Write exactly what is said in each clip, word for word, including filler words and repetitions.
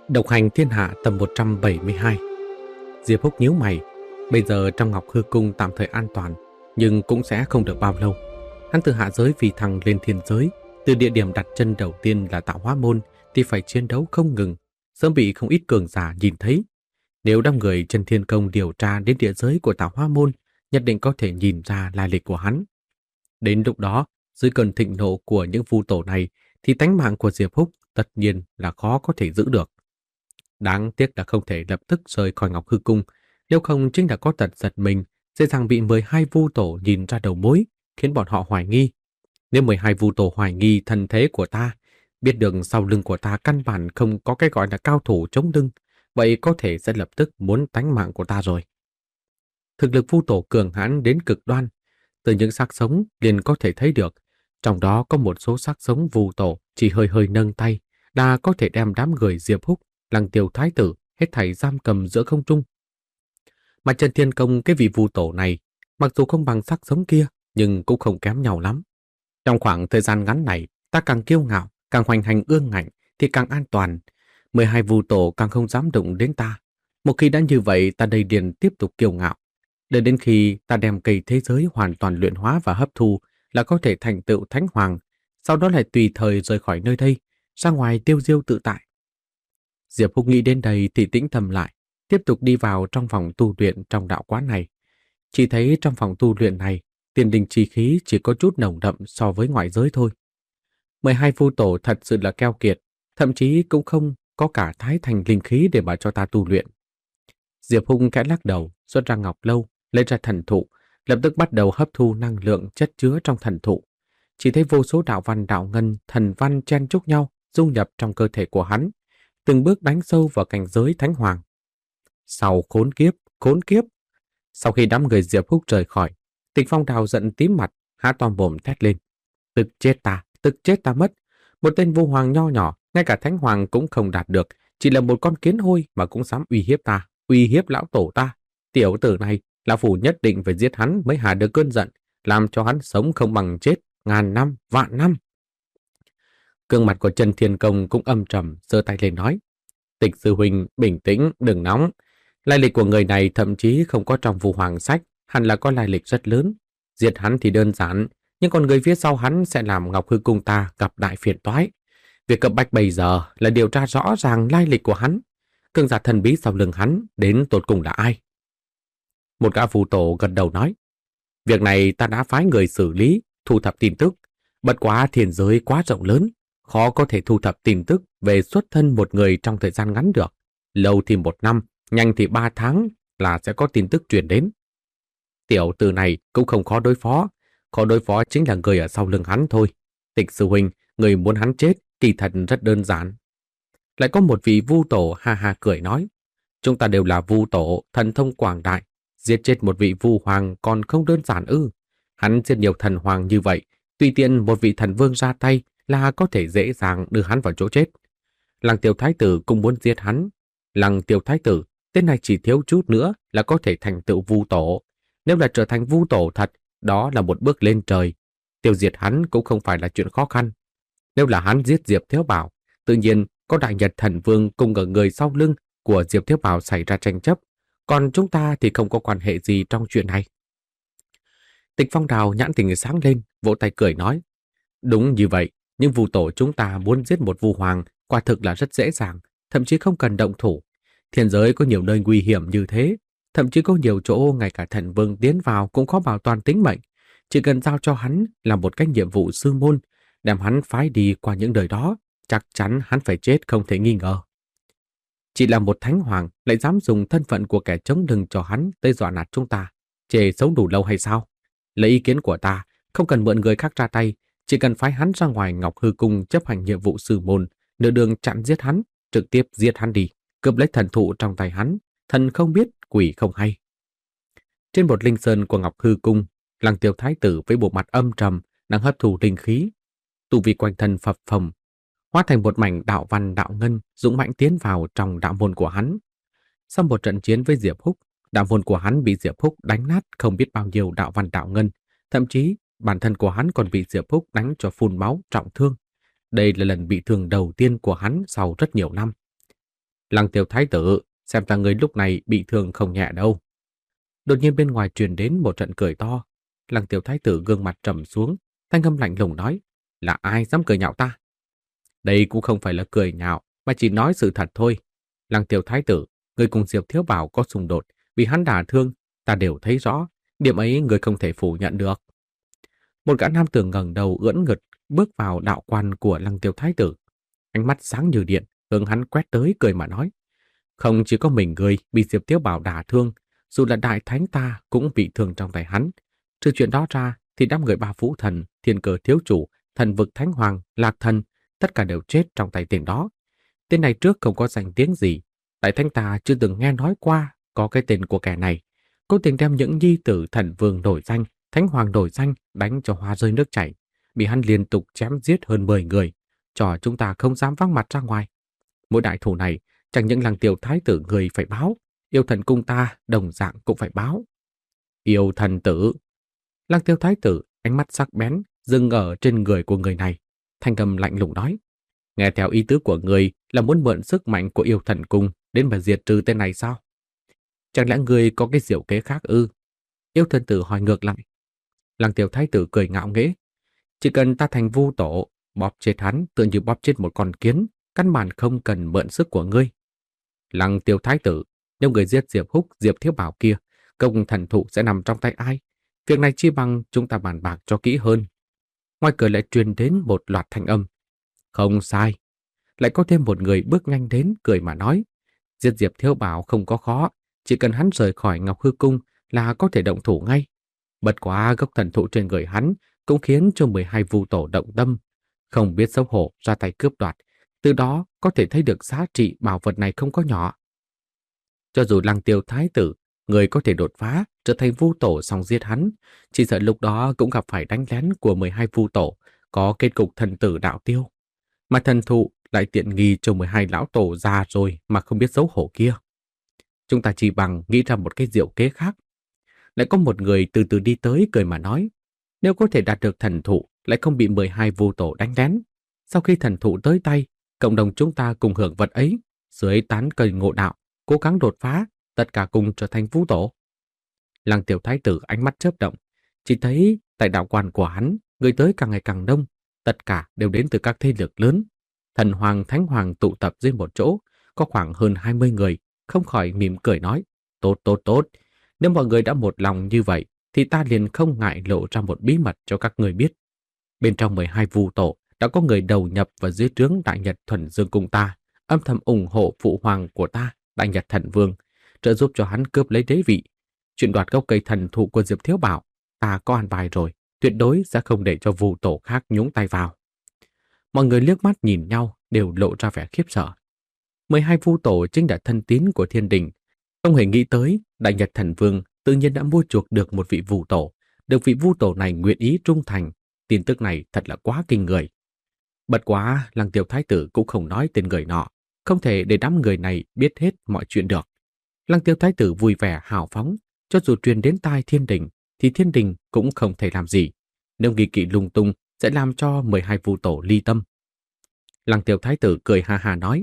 Độc hành thiên hạ tập một trăm bảy mươi hai. Diệp Húc nhíu mày. Bây giờ trong Ngọc Hư Cung tạm thời an toàn, nhưng cũng sẽ không được bao lâu. Hắn từ hạ giới phi thăng lên thiên giới, từ địa điểm đặt chân đầu tiên là Tạo Hóa Môn thì phải chiến đấu không ngừng, sớm bị không ít cường giả nhìn thấy. Nếu đám người Chân Thiên Công điều tra đến địa giới của Tạo Hóa Môn, nhất định có thể nhìn ra lai lịch của hắn. Đến lúc đó, dưới cơn thịnh nộ của những vu tổ này, thì tánh mạng của Diệp Húc tất nhiên là khó có thể giữ được. Đáng tiếc là không thể lập tức rời khỏi Ngọc Hư Cung, nếu không chính là có tật giật mình, dễ dàng bị mười hai vu tổ nhìn ra đầu mối, khiến bọn họ hoài nghi. Nếu mười hai vu tổ hoài nghi thân thế của ta, biết được sau lưng của ta căn bản không có cái gọi là cao thủ chống lưng, vậy có thể sẽ lập tức muốn tánh mạng của ta rồi. Thực lực vu tổ cường hãn đến cực đoan, từ những xác sống liền có thể thấy được, trong đó có một số xác sống vu tổ chỉ hơi hơi nâng tay, đã có thể đem đám người Diệp Húc, Lăng Tiêu Thái Tử hết thảy giam cầm giữa không trung. Mà Chân Thiên Công cái vị vu tổ này, mặc dù không bằng xác sống kia, nhưng cũng không kém nhau lắm. Trong khoảng thời gian ngắn này, ta càng kiêu ngạo, càng hoành hành ương ngạnh thì càng an toàn. mười hai vu tổ càng không dám đụng đến ta. Một khi đã như vậy, ta đây liền tiếp tục kiêu ngạo. Đợi đến khi ta đem cây thế giới hoàn toàn luyện hóa và hấp thu là có thể thành tựu thánh hoàng, sau đó lại tùy thời rời khỏi nơi đây, ra ngoài tiêu diêu tự tại. Diệp Húc nghĩ đến đây thì tĩnh tâm lại, tiếp tục đi vào trong phòng tu luyện trong đạo quán này. Chỉ thấy trong phòng tu luyện này, tiên đình chi khí chỉ có chút nồng đậm so với ngoại giới thôi. mười hai vu tổ thật sự là keo kiệt, thậm chí cũng không có cả thái thành linh khí để mà cho ta tu luyện. Diệp Húc khẽ lắc đầu, xuất ra ngọc lâu, lấy ra thần thụ, lập tức bắt đầu hấp thu năng lượng chất chứa trong thần thụ. Chỉ thấy vô số đạo văn đạo ngân, thần văn chen chúc nhau, dung nhập trong cơ thể của hắn, từng bước đánh sâu vào cảnh giới thánh hoàng. Sau khốn kiếp, khốn kiếp. Sau khi đám người Diệp Húc rời khỏi, Tịch Phong Đào giận tím mặt, há to mồm thét lên. Tức chết ta, tức chết ta mất. Một tên vô hoàng nho nhỏ, ngay cả thánh hoàng cũng không đạt được, chỉ là một con kiến hôi mà cũng dám uy hiếp ta, uy hiếp lão tổ ta. Tiểu tử này, lão phủ nhất định phải giết hắn mới hạ được cơn giận, làm cho hắn sống không bằng chết, ngàn năm, vạn năm. Gương mặt của Chân Thiên Công cũng âm trầm, giơ tay lên nói. Tịch sư huynh, bình tĩnh, đừng nóng. Lai lịch của người này thậm chí không có trong vu hoàng sách, hẳn là có lai lịch rất lớn. Diệt hắn thì đơn giản, nhưng còn người phía sau hắn sẽ làm Ngọc Hư Cung ta gặp đại phiền toái. Việc cấp bách bây giờ là điều tra rõ ràng lai lịch của hắn. Cường giả thần bí sau lưng hắn đến tột cùng là ai? Một gã phù tổ gật đầu nói. Việc này ta đã phái người xử lý, thu thập tin tức. Bất quá thiên giới quá rộng lớn, khó có thể thu thập tin tức về xuất thân một người trong thời gian ngắn được. Lâu thì một năm, nhanh thì ba tháng là sẽ có tin tức truyền đến. Tiểu tử này cũng không khó đối phó, khó đối phó chính là người ở sau lưng hắn thôi. Tịch sư huynh, người muốn hắn chết, kỳ thật rất đơn giản. Lại có một vị vu tổ ha ha cười nói, chúng ta đều là vu tổ, thần thông quảng đại, giết chết một vị vu hoàng còn không đơn giản ư? Hắn giết nhiều thần hoàng như vậy, tùy tiện một vị thần vương ra tay là có thể dễ dàng đưa hắn vào chỗ chết. Lăng Tiêu Thái Tử cũng muốn giết hắn. Lăng Tiêu Thái Tử, tên này chỉ thiếu chút nữa là có thể thành tựu vu tổ. Nếu là trở thành vu tổ thật, đó là một bước lên trời. Tiêu diệt hắn cũng không phải là chuyện khó khăn. Nếu là hắn giết Diệp Thiếu Bảo, tự nhiên có Đại Nhật Thần Vương cùng ở người sau lưng của Diệp Thiếu Bảo xảy ra tranh chấp, còn chúng ta thì không có quan hệ gì trong chuyện này. Tịch Phong Đào nhãn tình sáng lên, vỗ tay cười nói, đúng như vậy, nhưng vu tổ chúng ta muốn giết một vu hoàng quả thực là rất dễ dàng, thậm chí không cần động thủ. Thiên giới có nhiều nơi nguy hiểm như thế, thậm chí có nhiều chỗ ngay cả thần vương tiến vào cũng khó bảo toàn tính mệnh. Chỉ cần giao cho hắn làm một cái nhiệm vụ sư môn, đem hắn phái đi qua những đời đó, chắc chắn hắn phải chết không thể nghi ngờ. Chỉ là một thánh hoàng lại dám dùng thân phận của kẻ chống lưng cho hắn tới dọa nạt chúng ta, chê sống đủ lâu hay sao? Lấy ý kiến của ta, không cần mượn người khác ra tay, chỉ cần phái hắn ra ngoài Ngọc Hư Cung chấp hành nhiệm vụ sư môn, nửa đường chặn giết hắn, trực tiếp giết hắn đi, cướp lấy thần thụ trong tay hắn, thần không biết, quỷ không hay. Trên một linh sơn của Ngọc Hư Cung, Lăng Tiêu Thái Tử với bộ mặt âm trầm đang hấp thụ linh khí, tu vi quanh thân phập phồng, hóa thành một mảnh đạo văn đạo ngân dũng mãnh tiến vào trong đạo môn của hắn. Sau một trận chiến với Diệp Húc, đạo môn của hắn bị Diệp Húc đánh nát không biết bao nhiêu đạo văn đạo ngân, thậm chí bản thân của hắn còn bị Diệp Húc đánh cho phun máu trọng thương. Đây là lần bị thương đầu tiên của hắn sau rất nhiều năm. Lăng Tiêu Thái tử, xem ra người lúc này bị thương không nhẹ đâu. Đột nhiên bên ngoài truyền đến một trận cười to. Lăng Tiêu Thái tử gương mặt trầm xuống, thanh âm lạnh lùng nói, là ai dám cười nhạo ta? Đây cũng không phải là cười nhạo, mà chỉ nói sự thật thôi. Lăng Tiêu Thái tử, người cùng Diệp Thiếu Bảo có xung đột, bị hắn đả thương, ta đều thấy rõ, điểm ấy người không thể phủ nhận được. Một gã nam tử ngẩng đầu ưỡn ngực bước vào đạo quan của Lăng Tiêu Thái tử. Ánh mắt sáng như điện, hướng hắn quét tới cười mà nói. Không chỉ có mình người bị Diệp Thiếu Bảo đả thương, dù là đại thánh ta cũng bị thương trong tay hắn. Trừ chuyện đó ra thì đám người ba vũ thần, thiên cơ thiếu chủ, thần vực thánh hoàng, lạc thần, tất cả đều chết trong tay tên đó. Tên này trước không có danh tiếng gì, đại thánh ta chưa từng nghe nói qua có cái tên của kẻ này. Cố tình đem những nhi tử thần vương nổi danh, thánh hoàng nổi danh đánh cho hoa rơi nước chảy, bị hắn liên tục chém giết hơn mười người, cho chúng ta không dám vắng mặt ra ngoài. Mỗi đại thủ này chẳng những Lăng Tiêu Thái tử người phải báo, yêu thần cung ta đồng dạng cũng phải báo. Yêu thần tử. Lăng Tiêu Thái tử ánh mắt sắc bén dừng ở trên người của người này, thanh âm lạnh lùng nói: nghe theo ý tứ của người là muốn mượn sức mạnh của yêu thần cung đến mà diệt trừ tên này sao? Chẳng lẽ người có cái diệu kế khác ư? Yêu thần tử hỏi ngược lại. Lăng Tiêu Thái tử cười ngạo nghễ: chỉ cần ta thành vu tổ, bóp chết hắn tựa như bóp chết một con kiến, căn bản không cần mượn sức của ngươi. Lăng Tiêu Thái tử, nếu người giết Diệp Húc, Diệp Thiếu Bảo kia, công thần thụ sẽ nằm trong tay ai? Việc này chi bằng chúng ta bàn bạc cho kỹ hơn. Ngoài cửa lại truyền đến một loạt thanh âm. Không sai. Lại có thêm một người bước nhanh đến cười mà nói. Giết Diệp Thiếu Bảo không có khó, chỉ cần hắn rời khỏi Ngọc Hư Cung là có thể động thủ ngay. Bật quá gốc thần thụ trên người hắn cũng khiến cho mười hai vu tổ động tâm, không biết xấu hổ ra tay cướp đoạt. Từ đó có thể thấy được giá trị bảo vật này không có nhỏ. Cho dù Lăng Tiêu Thái tử, người có thể đột phá, trở thành vu tổ xong giết hắn, chỉ sợ lúc đó cũng gặp phải đánh lén của mười hai vu tổ, có kết cục thần tử đạo tiêu. Mà thần thụ lại tiện nghi cho mười hai lão tổ già rồi mà không biết xấu hổ kia. Chúng ta chỉ bằng nghĩ ra một cái diệu kế khác. Lại có một người từ từ đi tới cười mà nói, nếu có thể đạt được thần thụ lại không bị mười hai vu tổ đánh lén. Sau khi thần thụ tới tay, cộng đồng chúng ta cùng hưởng vật ấy, dưới tán cây ngộ đạo, cố gắng đột phá, tất cả cùng trở thành vu tổ. Lăng Tiểu Thái tử ánh mắt chớp động, chỉ thấy tại đạo quan của hắn, người tới càng ngày càng đông, tất cả đều đến từ các thế lực lớn. Thần hoàng, thánh hoàng tụ tập dưới một chỗ, có khoảng hơn hai mươi người, không khỏi mỉm cười nói, tốt tốt tốt, nếu mọi người đã một lòng như vậy, thì ta liền không ngại lộ ra một bí mật cho các người biết. Bên trong mười hai vu tổ đã có người đầu nhập vào dưới trướng Đại Nhật Thuần Dương cung ta, âm thầm ủng hộ phụ hoàng của ta, Đại Nhật Thần Vương, trợ giúp cho hắn cướp lấy đế vị. Chuyện đoạt gốc cây thần thụ của Diệp Thiếu Bảo, ta có an bài rồi, tuyệt đối sẽ không để cho vu tổ khác nhúng tay vào. Mọi người liếc mắt nhìn nhau đều lộ ra vẻ khiếp sợ. mười hai vu tổ chính là thân tín của thiên đình, không hề nghĩ tới Đại Nhật Thần Vương tự nhiên đã mua chuộc được một vị vu tổ, được vị vu tổ này nguyện ý trung thành. Tin tức này thật là quá kinh người. Bật quá, Lăng Tiêu Thái tử cũng không nói tên người nọ, không thể để đám người này biết hết mọi chuyện được. Lăng Tiêu Thái tử vui vẻ hào phóng, cho dù truyền đến tai thiên đình, thì thiên đình cũng không thể làm gì. Nếu nghi kỵ lung tung, sẽ làm cho mười hai vu tổ ly tâm. Lăng Tiêu Thái tử cười ha ha nói,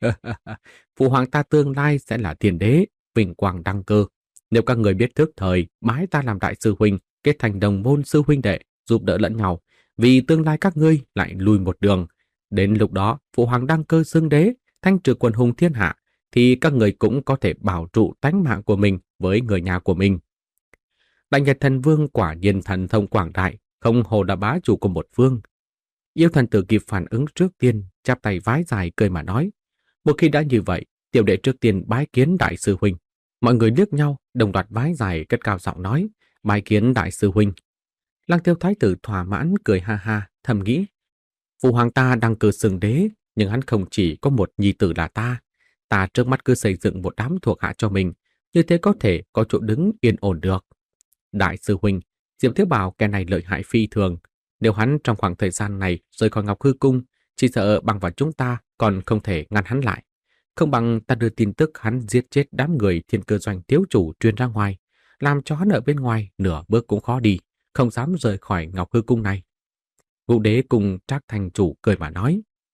phụ hoàng ta tương lai sẽ là thiên đế, vinh quang đăng cơ. Nếu các người biết thức thời, bái ta làm đại sư huynh, kết thành đồng môn sư huynh đệ, giúp đỡ lẫn nhau, vì tương lai các ngươi lại lùi một đường. Đến lúc đó, phụ hoàng đăng cơ xưng đế, thanh trừ quần hùng thiên hạ, thì các người cũng có thể bảo trụ tánh mạng của mình với người nhà của mình. Đại Nhật Thần Vương quả nhiên thần thông quảng đại, không hồ là bá chủ của một vương. Yêu thần tử kịp phản ứng trước tiên, chắp tay vái dài cười mà nói, một khi đã như vậy, tiểu đệ trước tiên bái kiến đại sư huynh. Mọi người liếc nhau, đồng loạt vái dài cất cao giọng nói, bái kiến đại sư huynh. Lăng Tiêu Thái tử thỏa mãn cười ha ha, thầm nghĩ, phụ hoàng ta đăng cơ xưng đế, nhưng hắn không chỉ có một nhi tử là ta. Ta trước mắt cứ xây dựng một đám thuộc hạ cho mình, như thế có thể có chỗ đứng yên ổn được. Đại sư huynh, Diệp Thiếu Bảo kẻ này lợi hại phi thường. Nếu hắn trong khoảng thời gian này rời khỏi Ngọc Hư Cung, chỉ sợ bằng vào chúng ta còn không thể ngăn hắn lại. Không bằng ta đưa tin tức hắn giết chết đám người thiên cơ doanh thiếu chủ truyền ra ngoài, làm cho hắn ở bên ngoài nửa bước cũng khó đi, không dám rời khỏi Ngọc Hư Cung này. Ngũ đế cùng Trác thành chủ cười mà nói,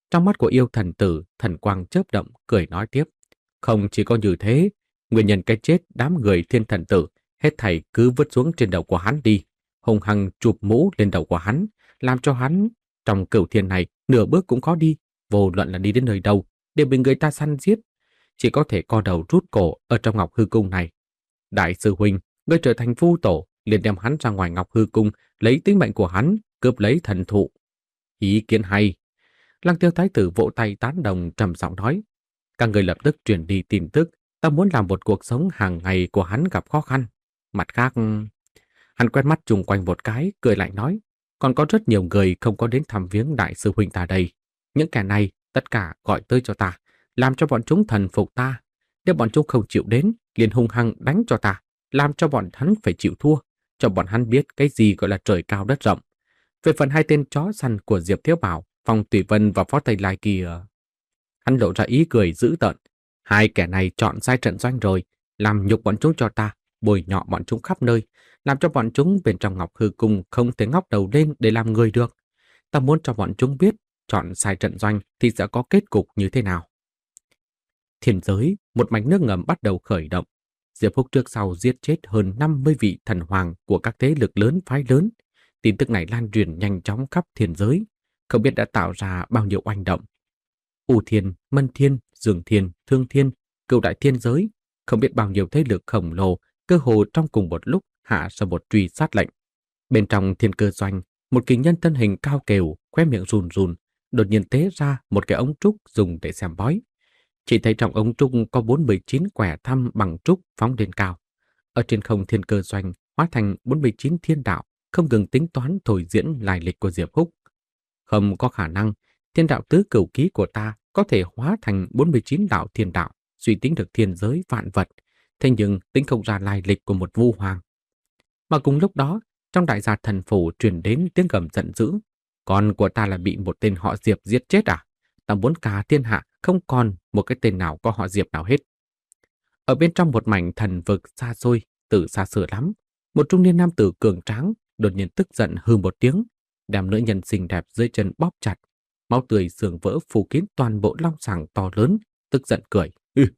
Trong mắt của yêu thần tử, thần quang chớp động, cười nói tiếp. Không chỉ có như thế, nguyên nhân cái chết đám người thiên thần tử, hết thảy cứ vứt xuống trên đầu của hắn đi, hùng hăng chụp mũ lên đầu của hắn, làm cho hắn trong cửu thiên này nửa bước cũng khó đi, vô luận là đi đến nơi đâu, đều bị người ta săn giết, chỉ có thể co đầu rút cổ ở trong Ngọc Hư Cung này. Đại sư huynh, ngươi trở thành phu tổ, liền đem hắn ra ngoài Ngọc Hư Cung, lấy tính mệnh của hắn, cướp lấy thần thụ. Ý kiến hay. Lăng Tiêu Thái tử vỗ tay tán đồng, trầm giọng nói. Các người lập tức truyền đi tin tức, ta muốn làm một cuộc sống hàng ngày của hắn gặp khó khăn. Mặt khác, hắn quét mắt chung quanh một cái, cười lại nói, còn có rất nhiều người không có đến thăm viếng đại sư huynh ta đây. Những kẻ này, tất cả gọi tới cho ta, làm cho bọn chúng thần phục ta. Nếu bọn chúng không chịu đến, liền hung hăng đánh cho ta, làm cho bọn hắn phải chịu thua, cho bọn hắn biết cái gì gọi là trời cao đất rộng. Về phần hai tên chó săn của Diệp Thiếu Bảo, Phong Tùy Vân và Phó Tây Lai kia, hắn lộ ra ý cười dữ tợn. Hai kẻ này chọn sai trận doanh rồi, làm nhục bọn chúng cho ta, bôi nhọ bọn chúng khắp nơi, làm cho bọn chúng bên trong Ngọc Hư Cung không thể ngóc đầu lên để làm người được. Ta muốn cho bọn chúng biết, chọn sai trận doanh thì sẽ có kết cục như thế nào. Thiên giới, một mảnh nước ngầm bắt đầu khởi động. Diệp Húc trước sau giết chết hơn năm mươi vị thần hoàng của các thế lực lớn phái lớn. Tin tức này lan truyền nhanh chóng khắp thiên giới, không biết đã tạo ra bao nhiêu oanh động. U Thiên, Mân Thiên, Dương Thiên, Thương Thiên, Cửu Đại Thiên Giới, không biết bao nhiêu thế lực khổng lồ cơ hồ trong cùng một lúc hạ ra một truy sát lệnh. Bên trong thiên cơ doanh, một kỳ nhân thân hình cao kều, khóe miệng run run, đột nhiên tế ra một cái ống trúc dùng để xem bói. Chỉ thấy trong ống trúc có bốn mươi chín quẻ thăm bằng trúc phóng lên cao. Ở trên không thiên cơ doanh hóa thành bốn mươi chín thiên đạo, không ngừng tính toán thổi diễn lai lịch của Diệp Húc. Không có khả năng, thiên đạo tứ cửu ký của ta có thể hóa thành bốn mươi chín đạo thiên đạo, suy tính được thiên giới vạn vật, thế nhưng tính không ra lai lịch của một vu hoàng. Mà cùng lúc đó, trong đại gia thần phủ truyền đến tiếng gầm giận dữ. Con của ta là bị một tên họ Diệp giết chết à? Ta muốn cả thiên hạ không còn một cái tên nào có họ Diệp nào hết. Ở bên trong một mảnh thần vực xa xôi, từ xa xưa lắm, một trung niên nam tử cường tráng đột nhiên tức giận hừ một tiếng, đem nữ nhân xinh đẹp dưới chân bóp chặt, máu tươi sườn vỡ phủ kín toàn bộ long sàng to lớn, tức giận cười.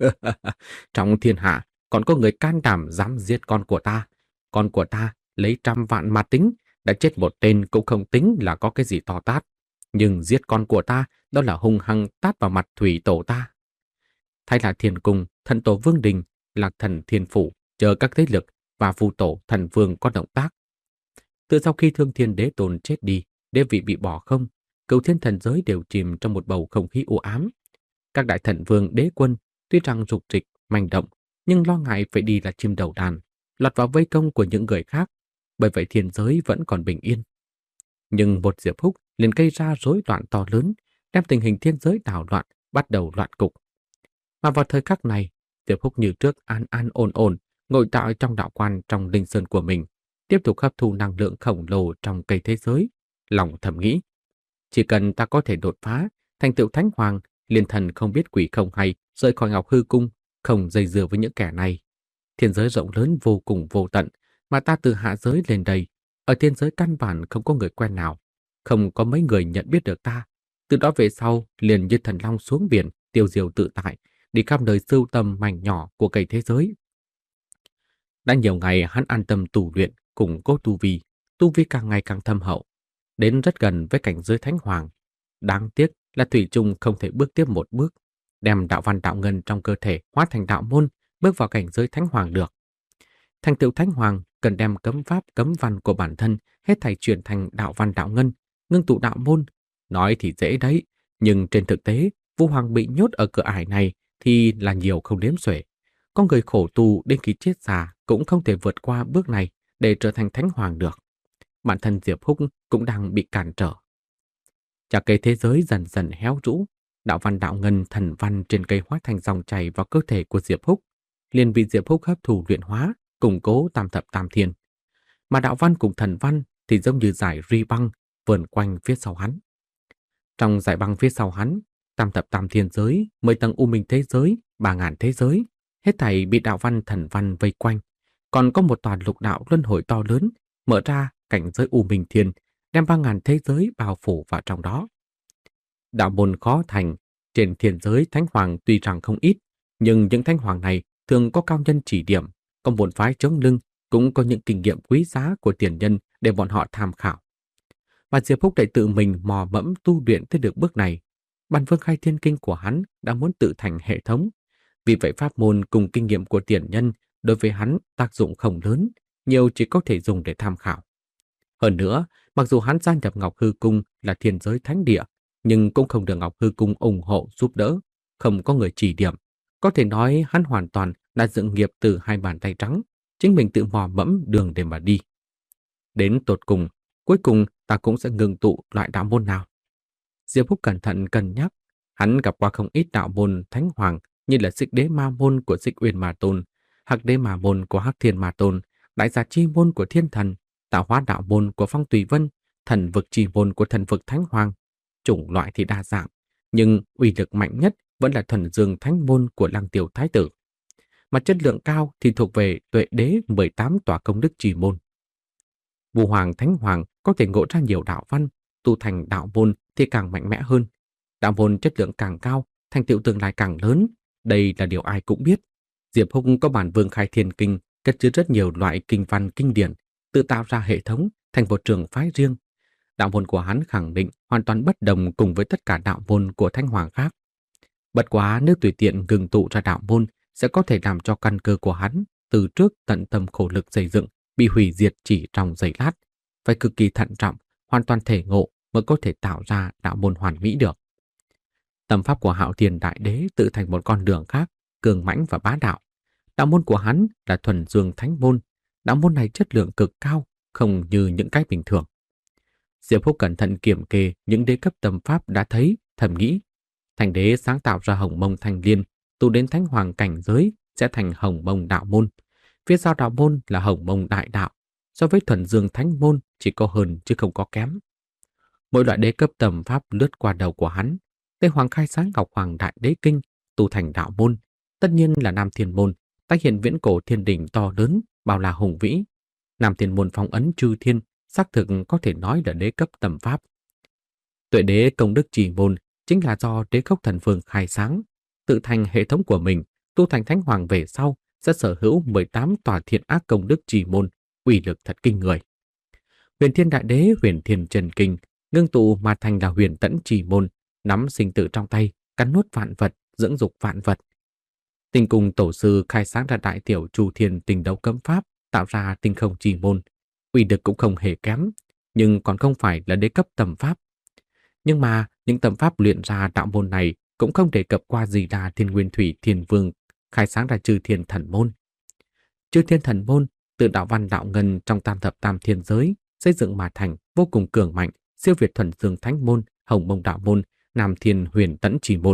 Trong thiên hạ còn có người can đảm dám giết con của ta. Con của ta lấy trăm vạn mà tính, đã chết một tên cũng không tính là có cái gì to tát. Nhưng giết con của ta, đó là hung hăng tát vào mặt thủy tổ ta. Thay là thiên cung, thần tổ vương đình, lạc thần thiên phủ, chờ các thế lực và phù tổ thần vương có động tác. Từ sau khi Thương Thiên Đế Tôn chết đi, đế vị bị bỏ không, cửu thiên thần giới đều chìm trong một bầu không khí u ám. Các đại thần vương đế quân tuy rằng dục dịch, manh động, nhưng lo ngại phải đi là chim đầu đàn, lọt vào vây công của những người khác, bởi vậy thiên giới vẫn còn bình yên. Nhưng một Diệp Húc liền gây ra rối loạn to lớn, đem tình hình thiên giới đảo loạn, bắt đầu loạn cục. Mà vào thời khắc này, Diệp Húc như trước an an ổn ổn, ngồi tại trong đạo quan trong linh sơn của mình, tiếp tục hấp thu năng lượng khổng lồ trong cây thế giới, lòng thầm nghĩ. Chỉ cần ta có thể đột phá, thành tựu thánh hoàng, liên thần không biết quỷ không hay, rời khỏi Ngọc Hư Cung, không dây dưa với những kẻ này. Thiên giới rộng lớn vô cùng vô tận, mà ta từ hạ giới lên đây, ở thiên giới căn bản không có người quen nào, không có mấy người nhận biết được ta. Từ đó về sau, liền như thần long xuống biển, tiêu diêu tự tại, đi khắp nơi sưu tầm mảnh nhỏ của cây thế giới. Đã nhiều ngày hắn an tâm tu luyện, củng cố tu vi, tu vi càng ngày càng thâm hậu, đến rất gần với cảnh giới thánh hoàng. Đáng tiếc là thủy chung không thể bước tiếp một bước, đem đạo văn đạo ngân trong cơ thể hóa thành đạo môn, bước vào cảnh giới thánh hoàng được. Thành tựu thánh hoàng cần đem cấm pháp cấm văn của bản thân hết thảy chuyển thành đạo văn đạo ngân, ngưng tụ đạo môn. Nói thì dễ đấy, nhưng trên thực tế, Vu Hoàng bị nhốt ở cửa ải này thì là nhiều không đếm xuể. Có người khổ tu đến khi chết già cũng không thể vượt qua bước này để trở thành thánh hoàng được. Bản thân Diệp Húc cũng đang bị cản trở. Chả cây thế giới dần dần héo rũ, đạo văn đạo ngân thần văn trên cây hóa thành dòng chảy vào cơ thể của Diệp Húc, liền bị Diệp Húc hấp thụ luyện hóa, củng cố tam thập tam thiên. Mà đạo văn cùng thần văn thì giống như dải ri băng vờn quanh phía sau hắn. Trong dải băng phía sau hắn, tam thập tam thiên giới, mười tầng u minh thế giới, ba ngàn thế giới, hết thảy bị đạo văn thần văn vây quanh. Còn có một toàn lục đạo luân hồi to lớn, mở ra cảnh giới u minh thiên, đem ba ngàn thế giới bao phủ vào trong đó. Đạo môn khó thành, trên thiên giới thánh hoàng tuy rằng không ít, nhưng những thánh hoàng này thường có cao nhân chỉ điểm, có môn phái chống lưng, cũng có những kinh nghiệm quý giá của tiền nhân để bọn họ tham khảo. Và Diệp Húc lại tự mình mò mẫm tu luyện tới được bước này. Bản Vương Khai Thiên Kinh của hắn đã muốn tự thành hệ thống. Vì vậy pháp môn cùng kinh nghiệm của tiền nhân đối với hắn tác dụng không lớn, nhiều chỉ có thể dùng để tham khảo. Hơn nữa, mặc dù hắn gia nhập Ngọc Hư Cung là thiên giới thánh địa, nhưng cũng không được Ngọc Hư Cung ủng hộ giúp đỡ, không có người chỉ điểm. Có thể nói hắn hoàn toàn đã dựng nghiệp từ hai bàn tay trắng, chính mình tự mò mẫm đường để mà đi. Đến tột cùng, cuối cùng ta cũng sẽ ngừng tụ loại đạo môn nào. Diệp Húc cẩn thận cân nhắc, hắn gặp qua không ít đạo môn thánh hoàng như là Xích Đế Ma môn của Xích Uyên Ma Tôn, Hắc Đế Ma môn của Hắc Thiên Ma Tôn, Đại Giả Chi môn của Thiên Thần, Tạo Hóa đạo môn của Phong Tùy Vân, Thần Vực Chi môn của Thần Vực Thánh Hoàng. Chủng loại thì đa dạng, nhưng uy lực mạnh nhất vẫn là Thuần Dương Thánh môn của Lăng Tiêu Thái tử. Mà chất lượng cao thì thuộc về Tuệ Đế mười tám tòa công đức chi môn. Vũ Hoàng Thánh Hoàng có thể ngộ ra nhiều đạo văn, tu thành đạo môn thì càng mạnh mẽ hơn. Đạo môn chất lượng càng cao, thành tựu tương lai càng lớn, đây là điều ai cũng biết. Diệp Húc có bản Vương Khai Thiên Kinh, cất chứa rất nhiều loại kinh văn kinh điển, tự tạo ra hệ thống thành một trường phái riêng. Đạo môn của hắn khẳng định hoàn toàn bất đồng cùng với tất cả đạo môn của Thánh Hoàng khác. Bất quá nếu tùy tiện ngừng tụ ra đạo môn sẽ có thể làm cho căn cơ của hắn từ trước tận tâm khổ lực xây dựng bị hủy diệt chỉ trong giây lát. Phải cực kỳ thận trọng, hoàn toàn thể ngộ mới có thể tạo ra đạo môn hoàn mỹ được. Tâm pháp của Hạo Thiên Đại Đế tự thành một con đường khác, cường mãnh và bá đạo. Đạo môn của hắn là Thuần Dương Thánh môn. Đạo môn này chất lượng cực cao, không như những cái bình thường. Diệp Húc cẩn thận kiểm kê những đế cấp tâm pháp đã thấy, thầm nghĩ. Thành đế sáng tạo ra Hồng Mông Thanh Liên, tu đến Thánh Hoàng cảnh giới sẽ thành Hồng Mông Đạo môn. Phía sau đạo môn là Hồng Mông Đại đạo, so với Thuần Dương Thánh môn chỉ có hơn chứ không có kém. Mỗi loại đế cấp tầm pháp lướt qua đầu của hắn. Tây Hoàng khai sáng Ngọc Hoàng Đại Đế Kinh, tu thành đạo môn. Tất nhiên là Nam Thiên môn, tái hiện viễn cổ thiên đỉnh to lớn, bao la hùng vĩ. Nam Thiên môn phong ấn chư thiên, xác thực có thể nói là đế cấp tầm pháp. Tuệ Đế công đức chỉ môn chính là do Đế Cốc Thần Vương khai sáng, tự thành hệ thống của mình, tu thành Thánh Hoàng về sau sẽ sở hữu mười tám tòa thiện ác công đức chỉ môn, uy lực thật kinh người. Huyền Thiên Đại Đế Huyền Thiên Trần Kinh ngưng tụ mà thành là Huyền Tẫn chỉ môn, nắm sinh tử trong tay, cắn nuốt vạn vật, dưỡng dục vạn vật. Tinh Cung Tổ sư khai sáng ra Đại Tiểu Chu Thiên Tinh Đấu Cấm Pháp, tạo ra Tinh Không chỉ môn, uy lực cũng không hề kém, nhưng còn không phải là đế cấp tầm pháp. Nhưng mà những tầm pháp luyện ra đạo môn này cũng không đề cập qua gì là Thiên Nguyên Thủy Thiên Vương khai sáng ra Chư Thiên Thần môn. Chư Thiên Thần môn từ đạo văn đạo ngân trong tam thập tam thiên giới xây dựng mà thành, vô cùng cường mạnh, siêu việt Thuần Dương Thánh môn, Hồng Mông đạo môn, Nam Thiên Huyền Tẫn chỉ môn.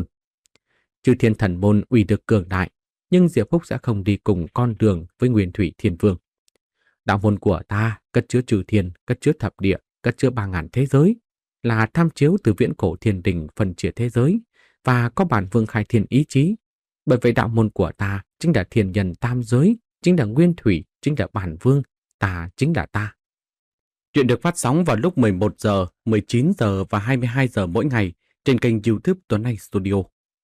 Chư Thiên Thần môn uy lực cường đại, nhưng Diệp Húc sẽ không đi cùng con đường với Nguyên Thủy Thiên Vương. Đạo môn của ta cất chứa chư thiên, cất chứa thập địa, cất chứa ba ngàn thế giới, là tham chiếu từ viễn cổ thiên đình phân chia thế giới và có bản Vương Khai Thiên ý chí. Bởi vậy đạo môn của ta chính là thiên nhân tam giới, chính là Nguyên Thủy, chính là bản Vương, ta chính là ta. Chuyện được phát sóng vào lúc mười một giờ, mười chín giờ và hai mươi hai giờ mỗi ngày trên kênh YouTube Tuấn Anh Studio.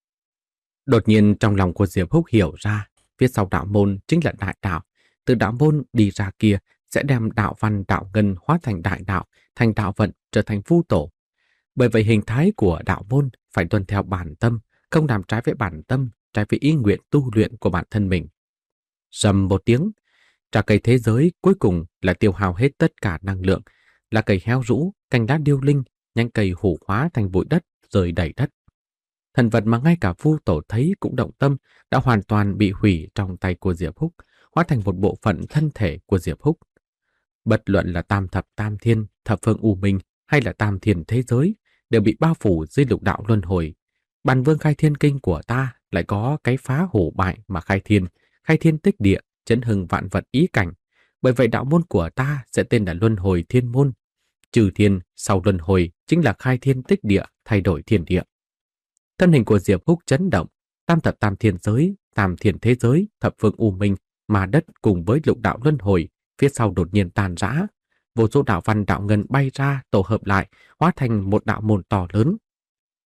Đột nhiên trong lòng của Diệp Húc hiểu ra, phía sau đạo môn chính là đại đạo. Từ đạo môn đi ra kia sẽ đem đạo văn đạo ngân hóa thành đại đạo, thành đạo vận, trở thành vu tổ. Bởi vậy hình thái của đạo môn phải tuân theo bản tâm, không làm trái với bản tâm, trái với ý nguyện tu luyện của bản thân mình. Rầm một tiếng, trà cây thế giới cuối cùng là tiêu hao hết tất cả năng lượng, là cây heo rũ, cành lá điêu linh, nhánh cây hủ hóa thành bụi đất, rơi đầy đất. Thần vật mà ngay cả vu tổ thấy cũng động tâm đã hoàn toàn bị hủy trong tay của Diệp Húc, hóa thành một bộ phận thân thể của Diệp Húc. Bất luận là tam thập tam thiên, thập phương u minh hay là tam thiên thế giới đều bị bao phủ dưới lục đạo luân hồi. Bản Vương Khai Thiên Kinh của ta lại có cái phá hổ bại mà khai thiên, khai thiên tích địa, chấn hưng vạn vật ý cảnh. Bởi vậy đạo môn của ta sẽ tên là Luân Hồi Thiên môn. Trừ thiên sau luân hồi chính là khai thiên tích địa, thay đổi thiên địa. Thân hình của Diệp Húc chấn động, tam thập tam thiên giới, tam thiên thế giới, thập phương u minh, mà đất cùng với lục đạo luân hồi phía sau đột nhiên tàn rã, vô số đạo văn đạo ngân bay ra tổ hợp lại, hóa thành một đạo môn to lớn.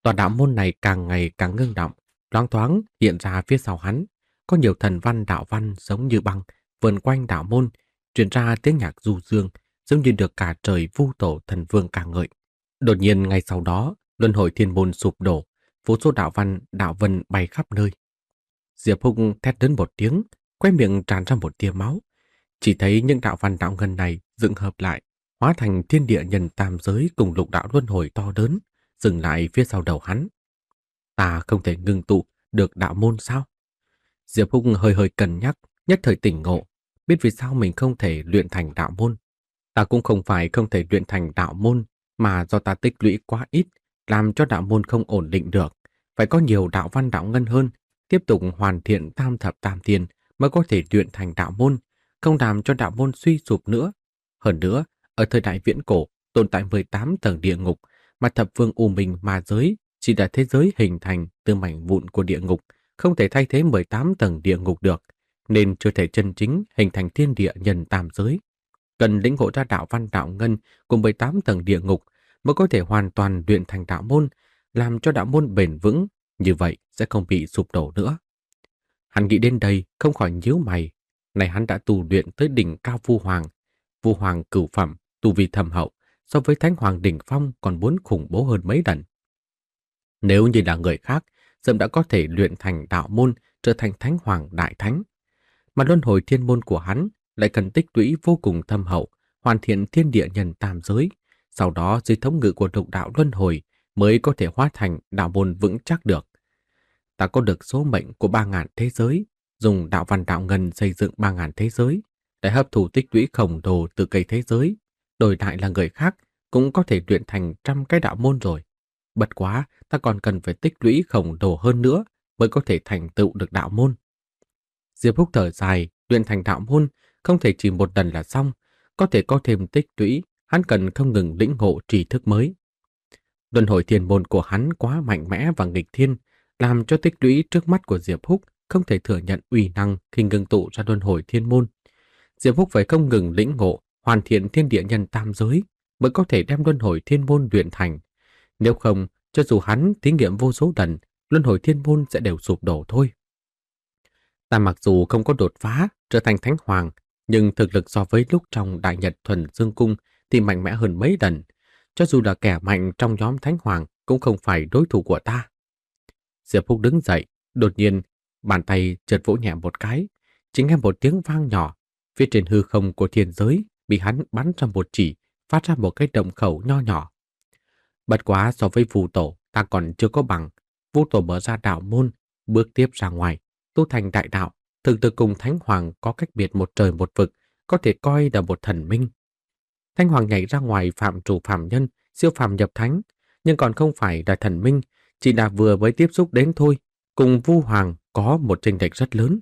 Tòa đạo môn này càng ngày càng ngưng động, loáng thoáng hiện ra phía sau hắn. Có nhiều thần văn đạo văn giống như băng, vần quanh đạo môn, truyền ra tiếng nhạc du dương, giống như được cả trời vu tổ thần vương ca ngợi. Đột nhiên ngay sau đó, luân hồi thiên môn sụp đổ, vô số đạo văn, đạo vân bay khắp nơi. Diệp Húc thét lớn một tiếng, quay miệng tràn ra một tia máu. Chỉ thấy những đạo văn đạo ngân này dựng hợp lại, hóa thành thiên địa nhân tam giới cùng lục đạo luân hồi to lớn, dừng lại phía sau đầu hắn. Ta không thể ngưng tụ được đạo môn sao? Diệp Húc hơi hơi cân nhắc, nhất thời tỉnh ngộ, biết vì sao mình không thể luyện thành đạo môn. Ta cũng không phải không thể luyện thành đạo môn, mà do ta tích lũy quá ít, làm cho đạo môn không ổn định được. Phải có nhiều đạo văn đạo ngân hơn, tiếp tục hoàn thiện tam thập tam thiên mới có thể luyện thành đạo môn, không làm cho đạo môn suy sụp nữa. Hơn nữa, ở thời đại viễn cổ, tồn tại mười tám tầng địa ngục, mà thập phương u minh ma giới chỉ là thế giới hình thành từ mảnh vụn của địa ngục, không thể thay thế mười tám tầng địa ngục được, nên chưa thể chân chính hình thành thiên địa nhân tam giới. Cần lĩnh ngộ ra đạo văn đạo ngân của mười tám tầng địa ngục mới có thể hoàn toàn luyện thành đạo môn, làm cho đạo môn bền vững, như vậy sẽ không bị sụp đổ nữa. Hắn nghĩ đến đây không khỏi nhíu mày. Này hắn đã tu luyện tới đỉnh cao vu hoàng, vu hoàng cửu phẩm, tu vi thâm hậu, so với thánh hoàng đỉnh phong còn muốn khủng bố hơn mấy lần. Nếu như là người khác, sớm đã có thể luyện thành đạo môn, trở thành thánh hoàng đại thánh. Mà luân hồi thiên môn của hắn lại cần tích lũy vô cùng thâm hậu, hoàn thiện thiên địa nhân tam giới, sau đó dưới thống ngự của lục đạo luân hồi mới có thể hóa thành đạo môn vững chắc được. Ta có được số mệnh của ba ngàn thế giới, dùng đạo văn đạo ngân xây dựng ba ngàn thế giới, để hấp thụ tích lũy khổng lồ từ cây thế giới, đổi lại là người khác cũng có thể luyện thành trăm cái đạo môn rồi. Bất quá, ta còn cần phải tích lũy khổng lồ hơn nữa mới có thể thành tựu được đạo môn. Diệp Húc thở dài, luyện thành đạo môn không thể chỉ một lần là xong, có thể có thêm tích lũy, hắn cần không ngừng lĩnh ngộ tri thức mới. Luân hồi thiên môn của hắn quá mạnh mẽ và nghịch thiên, làm cho tích lũy trước mắt của Diệp Húc không thể thừa nhận uy năng khi ngưng tụ ra luân hồi thiên môn. Diệp Húc phải không ngừng lĩnh ngộ, hoàn thiện thiên địa nhân tam giới mới có thể đem luân hồi thiên môn luyện thành. Nếu không, cho dù hắn thí nghiệm vô số lần, luân hồi thiên môn sẽ đều sụp đổ thôi. Ta mặc dù không có đột phá trở thành thánh hoàng, nhưng thực lực so với lúc trong Đại Nhật Thuần Dương Cung thì mạnh mẽ hơn mấy lần. Cho dù là kẻ mạnh trong nhóm thánh hoàng cũng không phải đối thủ của ta. Diệp Húc đứng dậy, đột nhiên bàn tay chợt vỗ nhẹ một cái, chỉ nghe một tiếng vang nhỏ, phía trên hư không của thiên giới bị hắn bắn ra một chỉ, phát ra một cái động khẩu nho nhỏ. Bất quá so với Vu Tổ, ta còn chưa có bằng. Vu Tổ mở ra đạo môn, bước tiếp ra ngoài, tu thành đại đạo, thực từ cùng Thánh Hoàng có cách biệt một trời một vực, có thể coi là một thần minh. Thánh Hoàng nhảy ra ngoài phạm trù phàm nhân, siêu phàm nhập thánh, nhưng còn không phải là thần minh, chỉ là vừa mới tiếp xúc đến thôi, cùng Vu Hoàng có một chênh lệch rất lớn.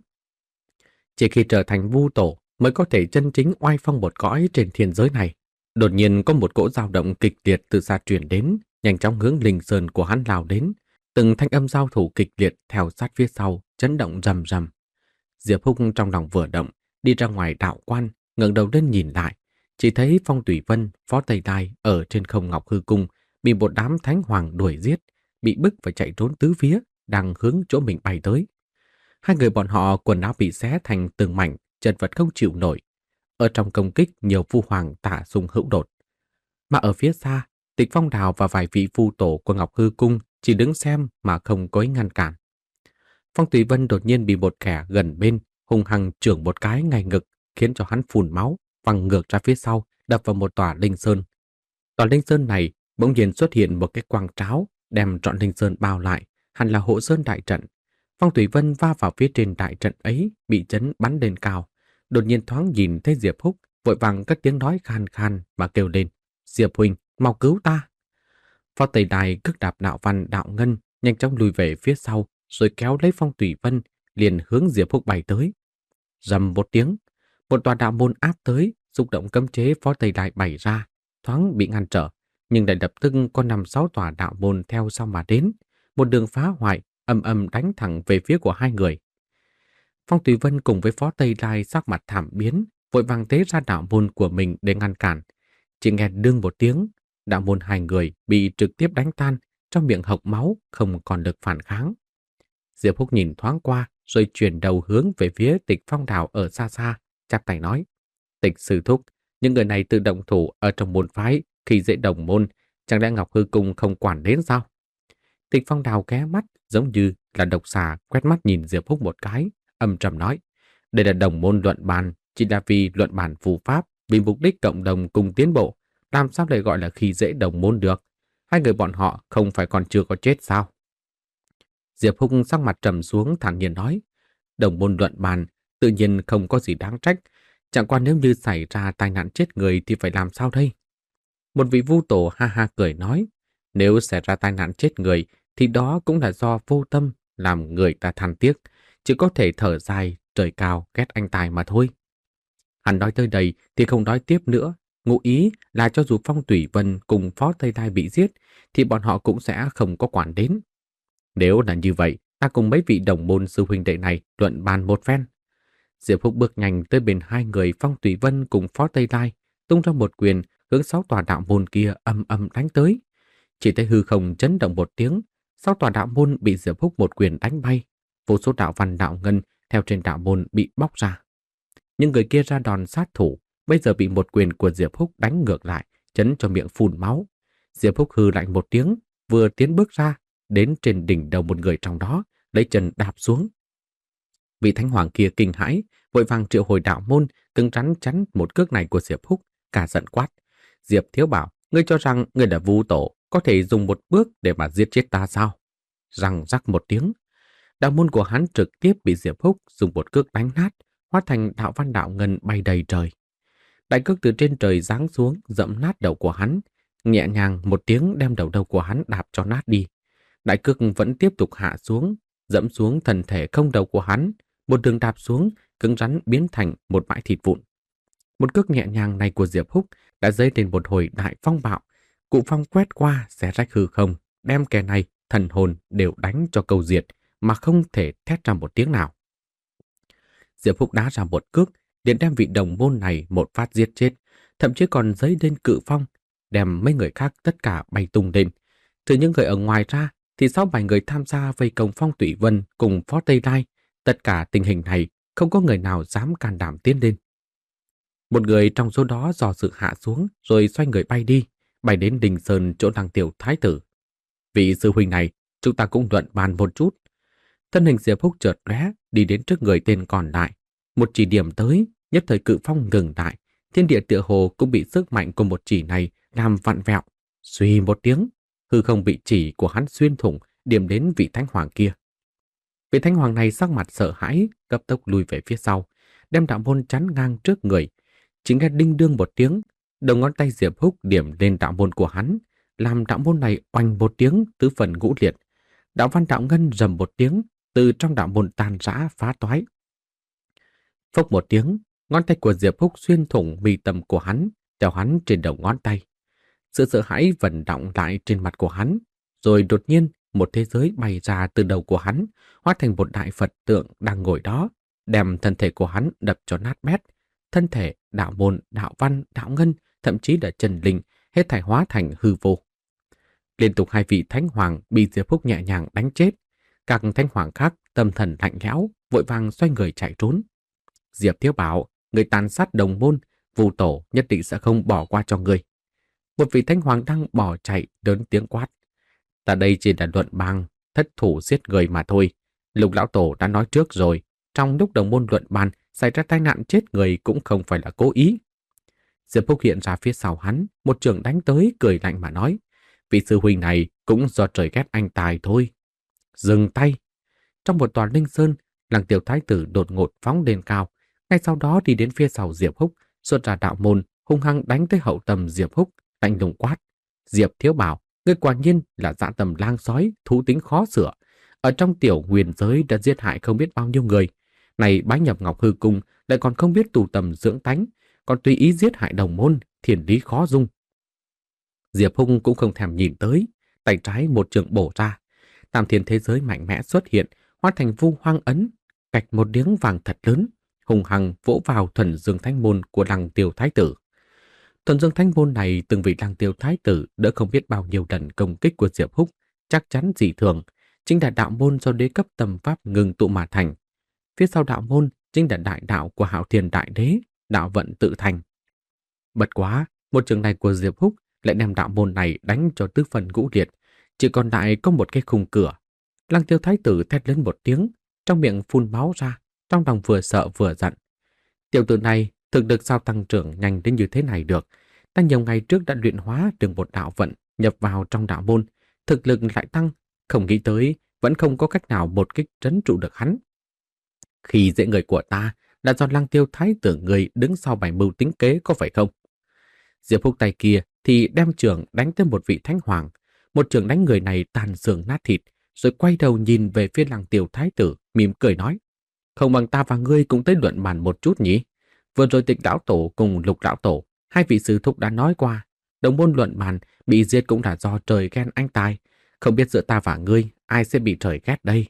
Chỉ khi trở thành Vu Tổ mới có thể chân chính oai phong một cõi trên thiên giới này. Đột nhiên có một cỗ dao động kịch liệt từ xa truyền đến, nhanh chóng hướng Linh Sơn của hắn lao đến. Từng thanh âm giao thủ kịch liệt theo sát phía sau, chấn động rầm rầm. Diệp Húc trong lòng vừa động, đi ra ngoài đạo quan, ngẩng đầu lên nhìn lại, chỉ thấy Phong Tùy Vân, Phó Tây Đài ở trên không Ngọc Hư Cung bị một đám thánh hoàng đuổi giết, bị bức phải chạy trốn tứ phía, đang hướng chỗ mình bay tới. Hai người bọn họ quần áo bị xé thành từng mảnh, chật vật không chịu nổi. Ở trong công kích nhiều phu hoàng tả xung hữu đột. Mà ở phía xa, Tịch Phong Đào và vài vị phu tổ của Ngọc Hư Cung chỉ đứng xem mà không có ý ngăn cản. Phong Tùy Vân đột nhiên bị một kẻ gần bên hung hăng chưởng một cái ngay ngực, khiến cho hắn phun máu, văng ngược ra phía sau, đập vào một tòa linh sơn. Tòa linh sơn này bỗng nhiên xuất hiện một cái quang tráo, đem trọn linh sơn bao lại, hẳn là hộ sơn đại trận. Phong Tùy Vân va vào phía trên đại trận ấy, bị chấn bắn lên cao. Đột nhiên thoáng nhìn thấy Diệp Húc, vội vàng cất tiếng nói khan khan mà kêu lên: "Diệp huynh, mau cứu ta!" Phó Tây Đài cước đạp đạo văn đạo ngân, nhanh chóng lùi về phía sau, rồi kéo lấy Phong Tùy Vân, liền hướng Diệp Húc bay tới. Rầm một tiếng, một tòa đạo môn áp tới, xúc động cấm chế Phó Tây Đài bày ra, thoáng bị ngăn trở, nhưng lại lập tức có năm sáu tòa đạo môn theo sau mà đến, một đường phá hoại, ầm ầm đánh thẳng về phía của hai người. Phong Tùy Vân cùng với Phó Tây Đài sắc mặt thảm biến, vội vàng tế ra đạo môn của mình để ngăn cản. Chỉ nghe đương một tiếng, đạo môn hai người bị trực tiếp đánh tan, trong miệng hộc máu, không còn lực phản kháng. Diệp Húc nhìn thoáng qua rồi chuyển đầu hướng về phía Tịch Phong Đào ở xa xa, chắp tay nói: Tịch sư thúc, những người này tự động thủ ở trong môn phái khi dễ đồng môn, chẳng lẽ Ngọc Hư Cung không quản đến sao? Tịch Phong Đào ghé mắt giống như là độc xà quét mắt nhìn Diệp Húc một cái, âm trầm nói: đây là đồng môn luận bàn, chỉ là vì luận bàn phù pháp, vì mục đích cộng đồng cùng tiến bộ, làm sao lại gọi là khi dễ đồng môn được? Hai người bọn họ không phải còn chưa có chết sao? Diệp Húc sắc mặt trầm xuống thản nhiên nói: đồng môn luận bàn tự nhiên không có gì đáng trách, chẳng qua nếu như xảy ra tai nạn chết người thì phải làm sao đây? Một vị vu tổ ha ha cười nói: nếu xảy ra tai nạn chết người thì đó cũng là do vô tâm, làm người ta than tiếc, chỉ có thể thở dài trời cao ghét anh tài mà thôi. Hắn nói tới đây thì không nói tiếp nữa, ngụ ý là cho dù Phong Tủy Vân cùng Phó Tây Đai bị giết thì bọn họ cũng sẽ không có quản đến. Nếu là như vậy, ta cùng mấy vị đồng môn sư huynh đệ này luận bàn một phen. Diệp Húc bước nhanh tới bên hai người Phong Tủy Vân cùng Phó Tây Đai, tung ra một quyền hướng sáu tòa đạo môn kia âm âm đánh tới. Chỉ thấy hư không chấn động một tiếng, sáu tòa đạo môn bị Diệp Húc một quyền đánh bay, vô số đạo văn đạo ngân theo trên đạo môn bị bóc ra. Nhưng người kia ra đòn sát thủ, bây giờ bị một quyền của Diệp Húc đánh ngược lại, chấn cho miệng phun máu. Diệp Húc hừ lạnh một tiếng, vừa tiến bước ra, đến trên đỉnh đầu một người trong đó, lấy chân đạp xuống. Vị thánh hoàng kia kinh hãi, vội vàng triệu hồi đạo môn, cứng rắn chắn một cước này của Diệp Húc, cả giận quát: Diệp Thiếu Bảo, ngươi cho rằng ngươi là vu tổ, có thể dùng một bước để mà giết chết ta sao? Răng rắc một tiếng, đạo môn của hắn trực tiếp bị Diệp Húc dùng một cước đánh nát, hóa thành đạo văn đạo ngân bay đầy trời. Đại cước từ trên trời giáng xuống, dẫm nát đầu của hắn, nhẹ nhàng một tiếng đem đầu đầu của hắn đạp cho nát đi. Đại cước vẫn tiếp tục hạ xuống, dẫm xuống thân thể không đầu của hắn, một đường đạp xuống, cứng rắn biến thành một bãi thịt vụn. Một cước nhẹ nhàng này của Diệp Húc đã dấy lên một hồi đại phong bạo, cụ phong quét qua xé rách hư không, đem kẻ này thần hồn đều đánh cho câu diệt, mà không thể thét ra một tiếng nào. Diệp Húc đá ra một cước, liền đem vị đồng môn này một phát giết chết, thậm chí còn dấy lên cự phong, đem mấy người khác tất cả bay tung lên. Trừ những người ở ngoài ra, thì sáu bảy người tham gia vây công Phong Tủy Vân cùng Phó Tây Đai, tất cả tình hình này không có người nào dám can đảm tiến lên. Một người trong số đó dò dự hạ xuống, rồi xoay người bay đi, bay đến Đình Sơn chỗ Lăng Tiểu Thái tử. Vị sư huynh này, chúng ta cũng luận bàn một chút. Thân hình Diệp Húc chợt lóe, đi đến trước người tên còn lại, một chỉ điểm tới, nhất thời cự phong ngừng lại, thiên địa tựa hồ cũng bị sức mạnh của một chỉ này làm vặn vẹo. Suy một tiếng, hư không bị chỉ của hắn xuyên thủng, điểm đến vị thánh hoàng kia. Vị thánh hoàng này sắc mặt sợ hãi, cấp tốc lùi về phía sau, đem đạo môn chắn ngang trước người. Chỉ nghe đinh đương một tiếng, đầu ngón tay Diệp Húc điểm lên đạo môn của hắn, làm đạo môn này oanh một tiếng tứ phần ngũ liệt. Đạo văn đạo ngân rầm một tiếng, từ trong đạo môn tan rã phá toái. Phốc một tiếng, ngón tay của Diệp Húc xuyên thủng mi tâm của hắn, đeo hắn trên đầu ngón tay. Sự sợ hãi vận động lại trên mặt của hắn, rồi đột nhiên một thế giới bay ra từ đầu của hắn, hóa thành một đại Phật tượng đang ngồi đó, đem thân thể của hắn đập cho nát bét. Thân thể, đạo môn, đạo văn, đạo ngân, thậm chí là chân linh, hết thảy hóa thành hư vô. Liên tục hai vị thánh hoàng bị Diệp Húc nhẹ nhàng đánh chết. Các thánh hoàng khác tâm thần lạnh lẽo, vội vàng xoay người chạy trốn. Diệp Thiếu Bảo, người tàn sát đồng môn, vu tổ nhất định sẽ không bỏ qua cho người. Một vị thánh hoàng đang bỏ chạy lớn tiếng quát: Ta đây chỉ là luận bàn, thất thủ giết người mà thôi. Lục lão tổ đã nói trước rồi, trong lúc đồng môn luận bàn xảy ra tai nạn chết người cũng không phải là cố ý. Diệp Húc hiện ra phía sau hắn, một trường đánh tới cười lạnh mà nói: Vị sư huynh này cũng do trời ghét anh tài thôi. Dừng tay. Trong một tòa linh sơn, Lăng Tiểu Thái tử đột ngột phóng lên cao, ngay sau đó đi đến phía sau Diệp Húc, xuất ra đạo môn, hung hăng đánh tới hậu tâm Diệp Húc, lạnh lùng quát: Diệp Thiếu Bảo, ngươi quả nhiên là dã tầm lang sói, thú tính khó sửa. Ở trong tiểu huyền giới đã giết hại không biết bao nhiêu người, này bái nhập Ngọc Hư Cung lại còn không biết tù tầm dưỡng tánh, còn tùy ý giết hại đồng môn, thiên lý khó dung. Diệp Húc cũng không thèm nhìn tới, tay trái một trường bổ ra, tam thiên thế giới mạnh mẽ xuất hiện, hóa thành vu hoang ấn, cạch một tiếng vàng thật lớn, hùng hăng vỗ vào thuần dương thánh môn của Lăng Tiêu Thái tử. Thuần dương thánh môn này từng vị Lăng Tiêu Thái tử đỡ không biết bao nhiêu lần công kích của Diệp Húc, chắc chắn dị thường, chính là đạo môn do đế cấp tâm pháp ngừng tụ mà thành. Phía sau đạo môn chính là đại đạo của Hạo Thiên Đại Đế, đạo vận tự thành. Bất quá, một trường này của Diệp Húc lại đem đạo môn này đánh cho tứ phần ngũ liệt, chỉ còn lại có một cái khung cửa. Lăng Tiêu Thái tử thét lớn một tiếng, trong miệng phun máu ra, trong lòng vừa sợ vừa giận. Tiểu tử này thực lực sao tăng trưởng nhanh đến như thế này được? Ta nhiều ngày trước đã luyện hóa được một đạo vận nhập vào trong đạo môn, thực lực lại tăng, không nghĩ tới vẫn không có cách nào một kích trấn trụ được hắn. Khi dễ người của ta là do Lăng Tiêu Thái tử người đứng sau bài mưu tính kế có phải không? Diệp Húc tay kia thì đem trường đánh tới một vị thánh hoàng, một trường đánh người này tàn xương nát thịt, rồi quay đầu nhìn về phía Lăng Tiêu Thái tử, mỉm cười nói: không bằng ta và ngươi cũng tới luận bàn một chút nhỉ? Vừa rồi Tịch lão tổ cùng Lục lão tổ, hai vị sư thúc đã nói qua, đồng môn luận bàn bị giết cũng là do trời ghen anh tài, không biết giữa ta và ngươi ai sẽ bị trời ghét đây.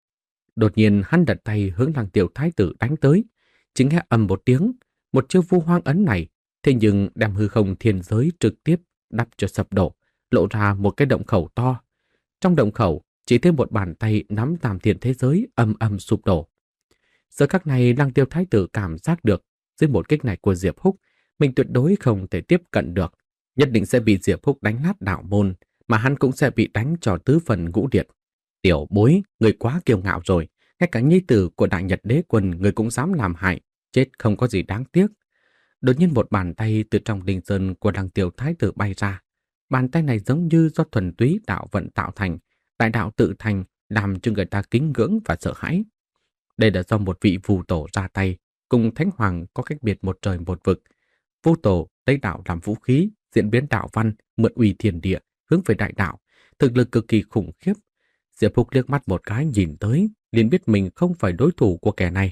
Đột nhiên hắn đặt tay hướng Lăng Tiêu Thái tử đánh tới, chính nghe ầm một tiếng, một chiêu vu hoang ấn này, thế nhưng đem hư không thiên giới trực tiếp đắp cho sập đổ, lộ ra một cái động khẩu to. Trong động khẩu chỉ thêm một bàn tay nắm tam thiên thế giới âm âm sụp đổ. Giờ khắc này Lăng Tiêu Thái tử cảm giác được dưới một kích này của Diệp Húc, mình tuyệt đối không thể tiếp cận được, nhất định sẽ bị Diệp Húc đánh nát đạo môn, mà hắn cũng sẽ bị đánh cho tứ phần ngũ liệt. Tiểu bối, người quá kiêu ngạo rồi, ngay cả nhi tử của Đại Nhật Đế Quân người cũng dám làm hại, chết không có gì đáng tiếc. Đột nhiên một bàn tay từ trong linh sơn của Lăng Tiêu Thái tử bay ra. Bàn tay này giống như do thuần túy đạo vận tạo thành, đại đạo tự thành, làm cho người ta kính ngưỡng và sợ hãi. Đây là do một vị Vu tổ ra tay, cùng Thánh Hoàng có cách biệt một trời một vực. Vu tổ lấy đạo làm vũ khí, diễn biến đạo văn, mượn uy thiên địa, hướng về đại đạo, thực lực cực kỳ khủng khiếp. Diệp Húc liếc mắt một cái nhìn tới, liền biết mình không phải đối thủ của kẻ này.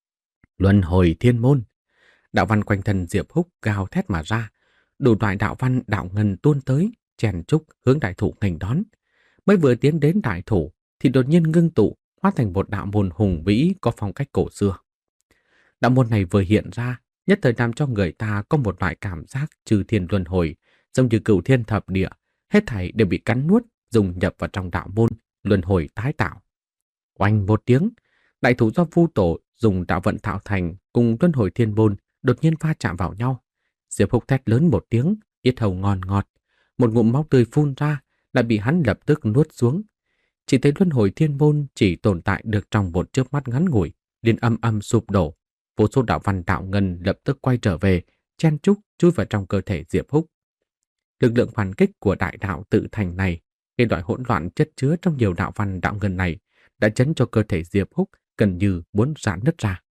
Luân hồi thiên môn. Đạo văn quanh thân Diệp Húc gào thét mà ra, đủ loại đạo văn đạo ngân tuôn tới, chèn trúc hướng đại thủ nghênh đón. Mới vừa tiến đến đại thủ thì đột nhiên ngưng tụ, hóa thành một đạo môn hùng vĩ có phong cách cổ xưa. Đạo môn này vừa hiện ra, nhất thời làm cho người ta có một loại cảm giác chư thiên luân hồi, giống như cửu thiên thập địa, hết thảy đều bị cắn nuốt, dùng nhập vào trong đạo môn, luân hồi tái tạo. Oanh một tiếng, đại thủ do Vu tổ dùng đạo vận tạo thành cùng luân hồi thiên môn đột nhiên va chạm vào nhau. Diệp Húc thét lớn một tiếng, yết hầu ngon ngọt, một ngụm máu tươi phun ra, lại bị hắn lập tức nuốt xuống. Chỉ thấy luân hồi thiên môn chỉ tồn tại được trong một chớp mắt ngắn ngủi, liền âm âm sụp đổ. Vô số đạo văn đạo ngân lập tức quay trở về, chen chúc chui vào trong cơ thể Diệp Húc. Lực lượng phản kích của đại đạo tự thành này, cái loại hỗn loạn chất chứa trong nhiều đạo văn đạo ngân này, đã chấn cho cơ thể Diệp Húc gần như muốn rạn nứt ra.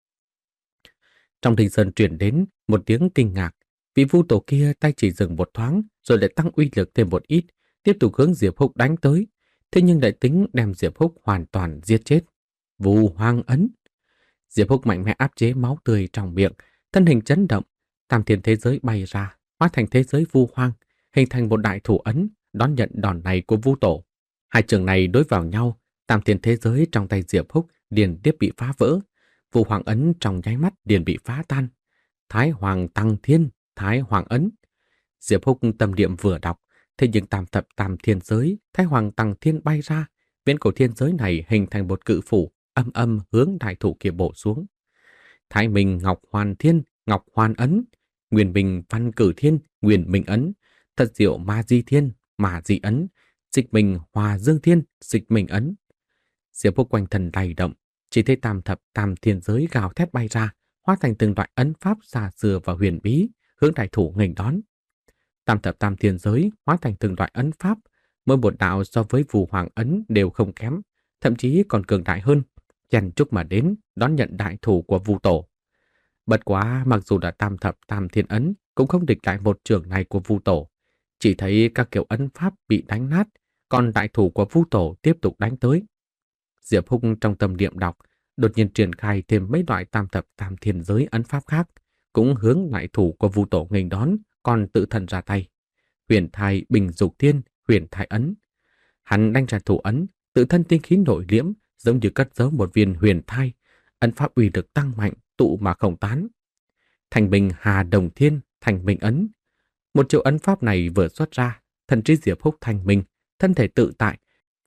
Trong thinh sơn truyền đến một tiếng kinh ngạc, vị Vu tổ kia tay chỉ dừng một thoáng, rồi lại tăng uy lực thêm một ít, tiếp tục hướng Diệp Húc đánh tới. Thế nhưng lại tính đem Diệp Húc hoàn toàn giết chết. Vu hoang ấn. Diệp Húc mạnh mẽ áp chế máu tươi trong miệng, thân hình chấn động, tam thiên thế giới bay ra, hóa thành thế giới vu hoang, hình thành một đại thủ ấn, đón nhận đòn này của Vu tổ. Hai trường này đối vào nhau, tam thiên thế giới trong tay Diệp Húc liền tiếp bị phá vỡ, vu hoàng ấn trong nháy mắt liền bị phá tan. Thái Hoàng Tăng Thiên, Thái Hoàng ấn. Diệp Húc tâm niệm vừa đọc, thế nhưng tam thập tam thiên giới, Thái Hoàng Tăng Thiên bay ra, viễn cổ thiên giới này hình thành một cự phủ, âm âm hướng đại thủ kia bổ xuống. Thái Minh Ngọc Hoàn Thiên, Ngọc Hoàn ấn. Nguyên Minh Văn Cử Thiên, Nguyên Minh ấn. Thật diệu Ma Di Thiên, Ma Di ấn. Dịch Minh Hòa Dương Thiên, Dịch Minh ấn. Diệp Húc quanh thân lay động, chỉ thấy tam thập tam thiên giới gào thét bay ra, hóa thành từng loại ấn pháp xa xưa và huyền bí, hướng đại thủ nghênh đón. Tam thập tam thiên giới hóa thành từng loại ấn pháp, mỗi một đạo so với Vu hoàng ấn đều không kém, thậm chí còn cường đại hơn, chen chúc mà đến đón nhận đại thủ của Vu tổ. Bất quá mặc dù đã tam thập tam thiên ấn cũng không địch lại một trường này của Vu tổ, chỉ thấy các kiểu ấn pháp bị đánh nát, còn đại thủ của Vu tổ tiếp tục đánh tới. Diệp Húc trong tâm niệm đọc, đột nhiên triển khai thêm mấy loại tam thập tam thiên giới ấn pháp khác, cũng hướng đại thủ của Vu tổ nghênh đón, còn tự thần ra tay. Huyền Thai Bình Dục Thiên, Huyền Thai ấn. Hắn đánh ra thủ ấn, tự thân tinh khí nội liễm, giống như cất giấu một viên huyền thai, ấn pháp uy lực tăng mạnh, tụ mà không tán. Thành Bình Hà Đồng Thiên, Thành Bình ấn. Một chiêu ấn pháp này vừa xuất ra, thần trí Diệp Húc thành minh, thân thể tự tại,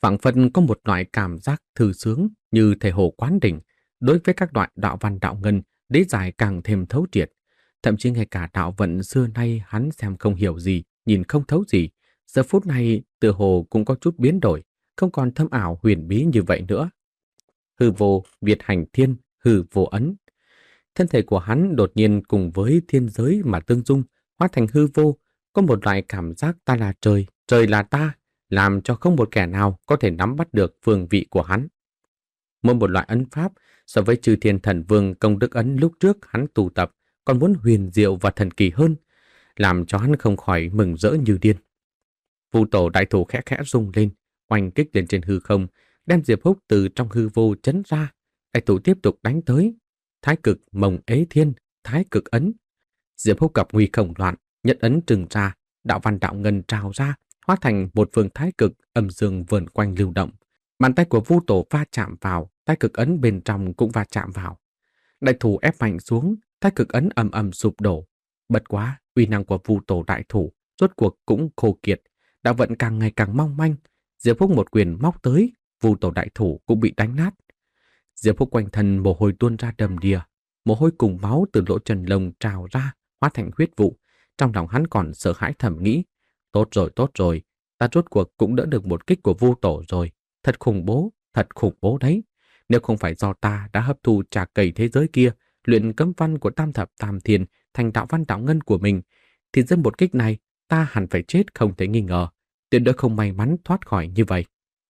phảng phất có một loại cảm giác thư sướng như thể hồ quán đỉnh đối với các loại đạo văn đạo ngân lý giải càng thêm thấu triệt. Thậm chí ngay cả đạo vận xưa nay hắn xem không hiểu gì, nhìn không thấu gì, giờ phút này tựa hồ cũng có chút biến đổi, không còn thâm ảo huyền bí như vậy nữa. Hư vô, Việt hành thiên, hư vô ấn. Thân thể của hắn đột nhiên cùng với thiên giới mà tương dung, hóa thành hư vô, có một loại cảm giác ta là trời, trời là ta, làm cho không một kẻ nào có thể nắm bắt được phương vị của hắn. Mỗi một loại ấn pháp so với Chư Thiên Thần Vương công đức ấn lúc trước hắn tu tập còn muốn huyền diệu và thần kỳ hơn, làm cho hắn không khỏi mừng rỡ như điên. Vu tổ đại thủ khẽ khẽ rung lên, oanh kích lên trên hư không, đem Diệp Húc từ trong hư vô chấn ra. Đại thủ tiếp tục đánh tới. Thái cực mông ế thiên, thái cực ấn. Diệp Húc gặp nguy không loạn, nhất ấn trừng ra, đạo văn đạo ngân trào ra, hóa thành một phương thái cực âm dương vờn quanh lưu động. Bàn tay của Vu tổ va chạm vào, thái cực ấn bên trong cũng va chạm vào. Đại thủ ép mạnh xuống, thái cực ấn ầm ầm sụp đổ. Bất quá, uy năng của Vu tổ đại thủ rốt cuộc cũng khô kiệt, đạo vận càng ngày càng mong manh. Diệp Húc một quyền móc tới, Vu tổ đại thủ cũng bị đánh nát. Diệp Húc quanh thân mồ hôi tuôn ra đầm đìa, mồ hôi cùng máu từ lỗ chân lông trào ra, hóa thành huyết vụ. Trong lòng hắn còn sợ hãi thầm nghĩ, tốt rồi, tốt rồi, ta rốt cuộc cũng đỡ được một kích của Vu tổ rồi. Thật khủng bố, thật khủng bố đấy. Nếu không phải do ta đã hấp thu trà cầy thế giới kia, luyện cấm văn của tam thập tam thiên thành đạo văn đạo ngân của mình, thì dưới một kích này ta hẳn phải chết không thể nghi ngờ, tuyệt đối không may mắn thoát khỏi như vậy.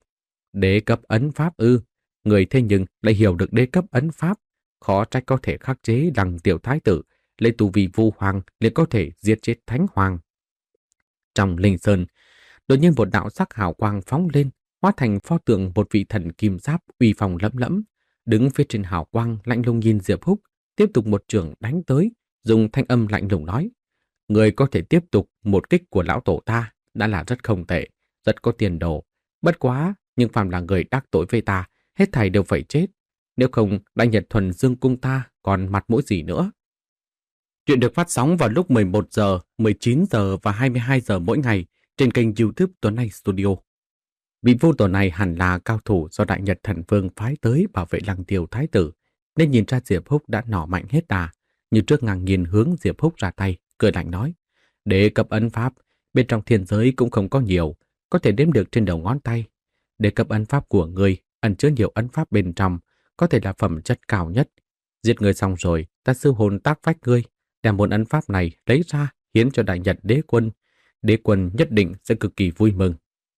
Đế cấp ấn pháp ư? Người thế nhưng lại hiểu được đế cấp ấn pháp, khó trách có thể khắc chế Đằng tiểu thái tử, lấy tu vi vu hoàng liền có thể giết chết thánh hoàng. Trong linh sơn, đột nhiên một đạo sắc hào quang phóng lên, hóa thành pho tượng một vị thần kim giáp uy phong lẫm lẫm, đứng phía trên hào quang lạnh lùng nhìn Diệp Húc, tiếp tục một trường đánh tới, dùng thanh âm lạnh lùng nói: người có thể tiếp tục một kích của lão tổ ta đã là rất không tệ, rất có tiền đồ. Bất quá, nhưng phàm là người đắc tội với ta, hết thảy đều phải chết. Nếu không, Đại Nhật Thuần Dương Cung ta còn mặt mũi gì nữa. Chuyện được phát sóng vào lúc mười một giờ, mười chín giờ và hai mươi hai giờ mỗi ngày trên kênh YouTube Tuấn Anh Studio. Vị vô tổ này hẳn là cao thủ do Đại Nhật Thần Vương phái tới bảo vệ Lăng Tiêu Thái tử, nên nhìn ra Diệp Húc đã nỏ mạnh hết đà, như trước ngang nhiên hướng Diệp Húc ra tay, cười lạnh nói: Đế cấp ấn pháp, bên trong thiên giới cũng không có nhiều, có thể đếm được trên đầu ngón tay. Đế cấp ấn pháp của ngươi ẩn chứa nhiều ấn pháp bên trong, có thể là phẩm chất cao nhất. Giết ngươi xong rồi, ta sư hồn tác phách ngươi, đem môn ấn pháp này lấy ra hiến cho Đại Nhật đế quân. Đế quân nhất định sẽ cực kỳ vui mừng.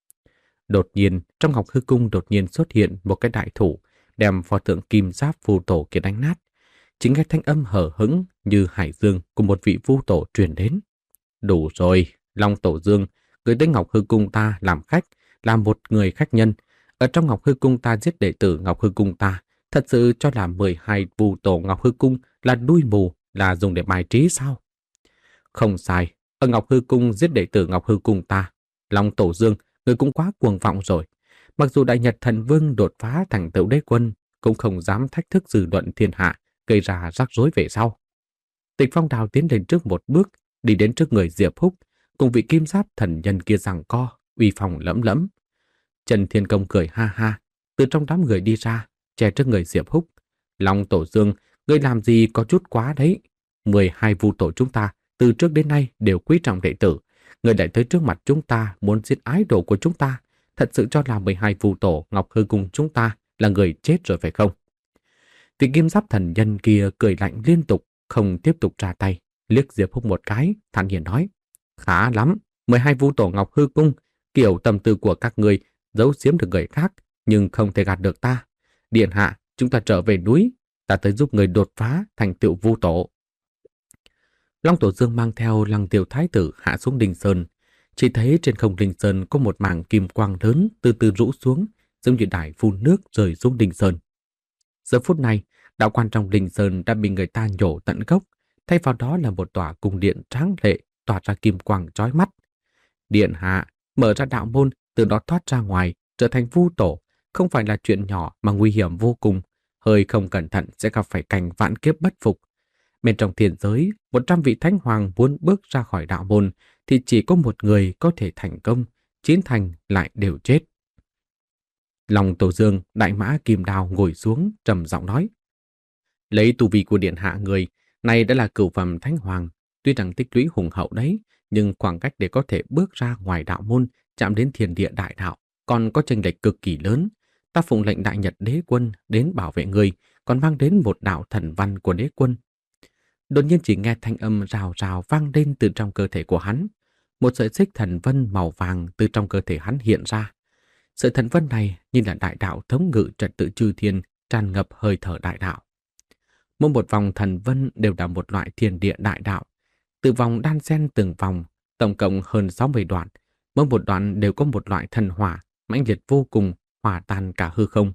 Đột nhiên, trong Ngọc Hư Cung đột nhiên xuất hiện một cái đại thủ, đem pho tượng kim giáp Vu tổ kia đánh nát. Chính nghe thanh âm hở hững như hải dương của một vị Vu tổ truyền đến. Đủ rồi, Long Tổ Dương, gửi tới Ngọc Hư Cung ta làm khách, làm một người khách nhân. Ở trong Ngọc Hư Cung ta giết đệ tử Ngọc Hư Cung ta, thật sự cho là mười hai Vu tổ Ngọc Hư Cung là đuôi mù, là dùng để bài trí sao? Không sai, ở Ngọc Hư Cung giết đệ tử Ngọc Hư Cung ta, Long Tổ Dương, người cũng quá cuồng vọng rồi. Mặc dù Đại Nhật Thần Vương đột phá thành tựu đế quân, cũng không dám thách thức dư luận thiên hạ, gây ra rắc rối về sau. Tịch Phong Đào tiến lên trước một bước, đi đến trước người Diệp Húc, cùng vị kim giáp thần nhân kia giằng co, uy phong lẫm lẫm. Trần Thiên Công cười ha ha, từ trong đám người đi ra, che trước người Diệp Húc. Long Tổ Dương, ngươi làm gì có chút quá đấy. mười hai Vu tổ chúng ta từ trước đến nay đều quý trọng đệ tử. Người lại tới trước mặt chúng ta muốn giết ái đồ của chúng ta, thật sự cho là mười hai Vu tổ Ngọc Hư Cung chúng ta là người chết rồi phải không? Vị kim giáp thần nhân kia cười lạnh liên tục, không tiếp tục ra tay, liếc Diệp Húc một cái, thản nhiên nói: khá lắm, mười hai Vu tổ Ngọc Hư Cung, kiểu tâm tư của các người giấu giếm được người khác, nhưng không thể gạt được ta. Điện hạ, chúng ta trở về núi, ta tới giúp người đột phá thành tựu Vu tổ. Long Tổ Dương mang theo Lăng Tiêu Thái tử hạ xuống Linh Sơn, chỉ thấy trên không Linh Sơn có một mảng kim quang lớn từ từ rũ xuống, giống như đài phun nước rơi xuống Linh Sơn. Giờ phút này, đạo quan trong Linh Sơn đã bị người ta nhổ tận gốc, thay vào đó là một tòa cung điện tráng lệ tỏa ra kim quang chói mắt. Điện hạ mở ra đạo môn, từ đó thoát ra ngoài, trở thành Vu tổ, không phải là chuyện nhỏ mà nguy hiểm vô cùng, hơi không cẩn thận sẽ gặp phải cảnh vạn kiếp bất phục. Bên trong thiên giới, một trăm vị thánh hoàng muốn bước ra khỏi đạo môn thì chỉ có một người có thể thành công, chín thành lại đều chết. Long Tổ Dương đại mã kim đao ngồi xuống trầm giọng nói: Lấy tu vi của điện hạ người, này đã là cửu phẩm thánh hoàng, tuy rằng tích lũy hùng hậu đấy, nhưng khoảng cách để có thể bước ra ngoài đạo môn, chạm đến thiên địa đại đạo, còn có chênh lệch cực kỳ lớn. Ta phụng lệnh đại nhật đế quân đến bảo vệ người, còn mang đến một đạo thần văn của đế quân. Đột nhiên chỉ nghe thanh âm rào rào vang lên từ trong cơ thể của hắn. Một sợi xích thần vân màu vàng từ trong cơ thể hắn hiện ra. Sợi thần vân này như là đại đạo thống ngự trật tự chư thiên, tràn ngập hơi thở đại đạo. Mỗi một vòng thần vân đều là một loại thiên địa đại đạo. Từ vòng đan xen từng vòng, tổng cộng hơn sáu mươi đoạn. Mỗi một đoạn đều có một loại thần hỏa, mãnh liệt vô cùng, hòa tan cả hư không.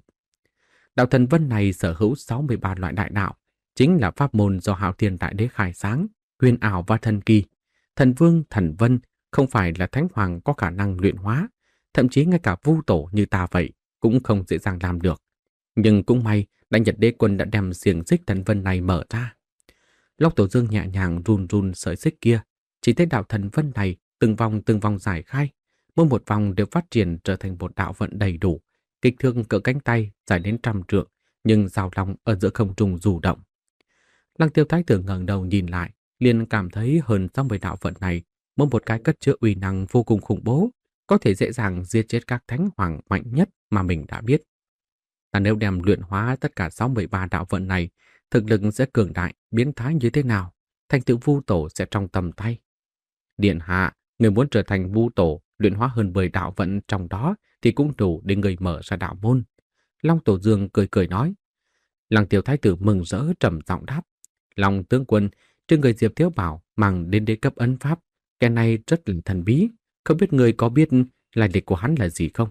Đạo thần vân này sở hữu sáu mươi ba loại đại đạo, chính là pháp môn do Hạo Thiên Đại Đế khai sáng, huyền ảo và thần kỳ. Thần vương, thần vân không phải là thánh hoàng có khả năng luyện hóa, thậm chí ngay cả vu tổ như ta vậy cũng không dễ dàng làm được. Nhưng cũng may, Đại Nhật Đế Quân đã đem xiềng xích thần vân này mở ra. Long Tổ Dương nhẹ nhàng run run sợi xích kia, chỉ thấy đạo thần vân này từng vòng từng vòng giải khai, mỗi một vòng đều phát triển trở thành một đạo vận đầy đủ, kích thước cỡ cánh tay dài đến trăm trượng, nhưng rào lòng ở giữa không trung du động. Lăng Tiêu Thái tử ngẩng đầu nhìn lại, liền cảm thấy hơn sáu mươi đạo vận này, mỗi một cái cất chứa uy năng vô cùng khủng bố, có thể dễ dàng giết chết các thánh hoàng mạnh nhất mà mình đã biết. Là nếu đem luyện hóa tất cả sáu mươi ba đạo vận này, thực lực sẽ cường đại, biến thái như thế nào, thành tựu vu tổ sẽ trong tầm tay. Điện hạ, người muốn trở thành vu tổ, luyện hóa hơn mười đạo vận trong đó thì cũng đủ để người mở ra đạo môn. Long Tổ Dương cười cười nói. Lăng Tiêu Thái tử mừng rỡ trầm giọng đáp. Long tướng quân, trên người Diệp Thiếu Bảo mang đến đế cấp ấn pháp, cái này rất là thần bí, không biết người có biết lai lịch của hắn là gì không?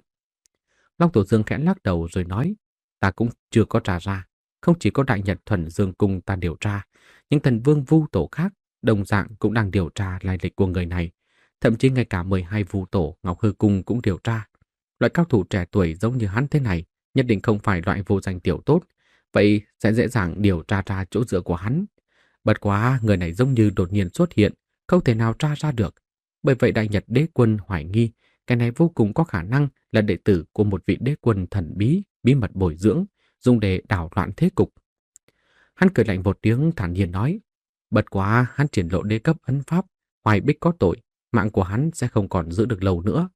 Long Tổ Dương khẽ lắc đầu rồi nói, ta cũng chưa có tra ra, không chỉ có Đại Nhật Thuần Dương Cung ta điều tra, những thần vương vu tổ khác đồng dạng cũng đang điều tra lai lịch của người này, thậm chí ngay cả mười hai vu tổ Ngọc Hư Cung cũng điều tra. Loại cao thủ trẻ tuổi giống như hắn thế này, nhất định không phải loại vô danh tiểu tốt, vậy sẽ dễ dàng điều tra ra chỗ dựa của hắn. Bất quá người này giống như đột nhiên xuất hiện, không thể nào tra ra được. Bởi vậy Đại Nhật Đế Quân hoài nghi, cái này vô cùng có khả năng là đệ tử của một vị đế quân thần bí, bí mật bồi dưỡng, dùng để đảo loạn thế cục. Hắn cười lạnh một tiếng thản nhiên nói, bất quá hắn triển lộ đế cấp ấn pháp, Hoài Bích có tội, mạng của hắn sẽ không còn giữ được lâu nữa.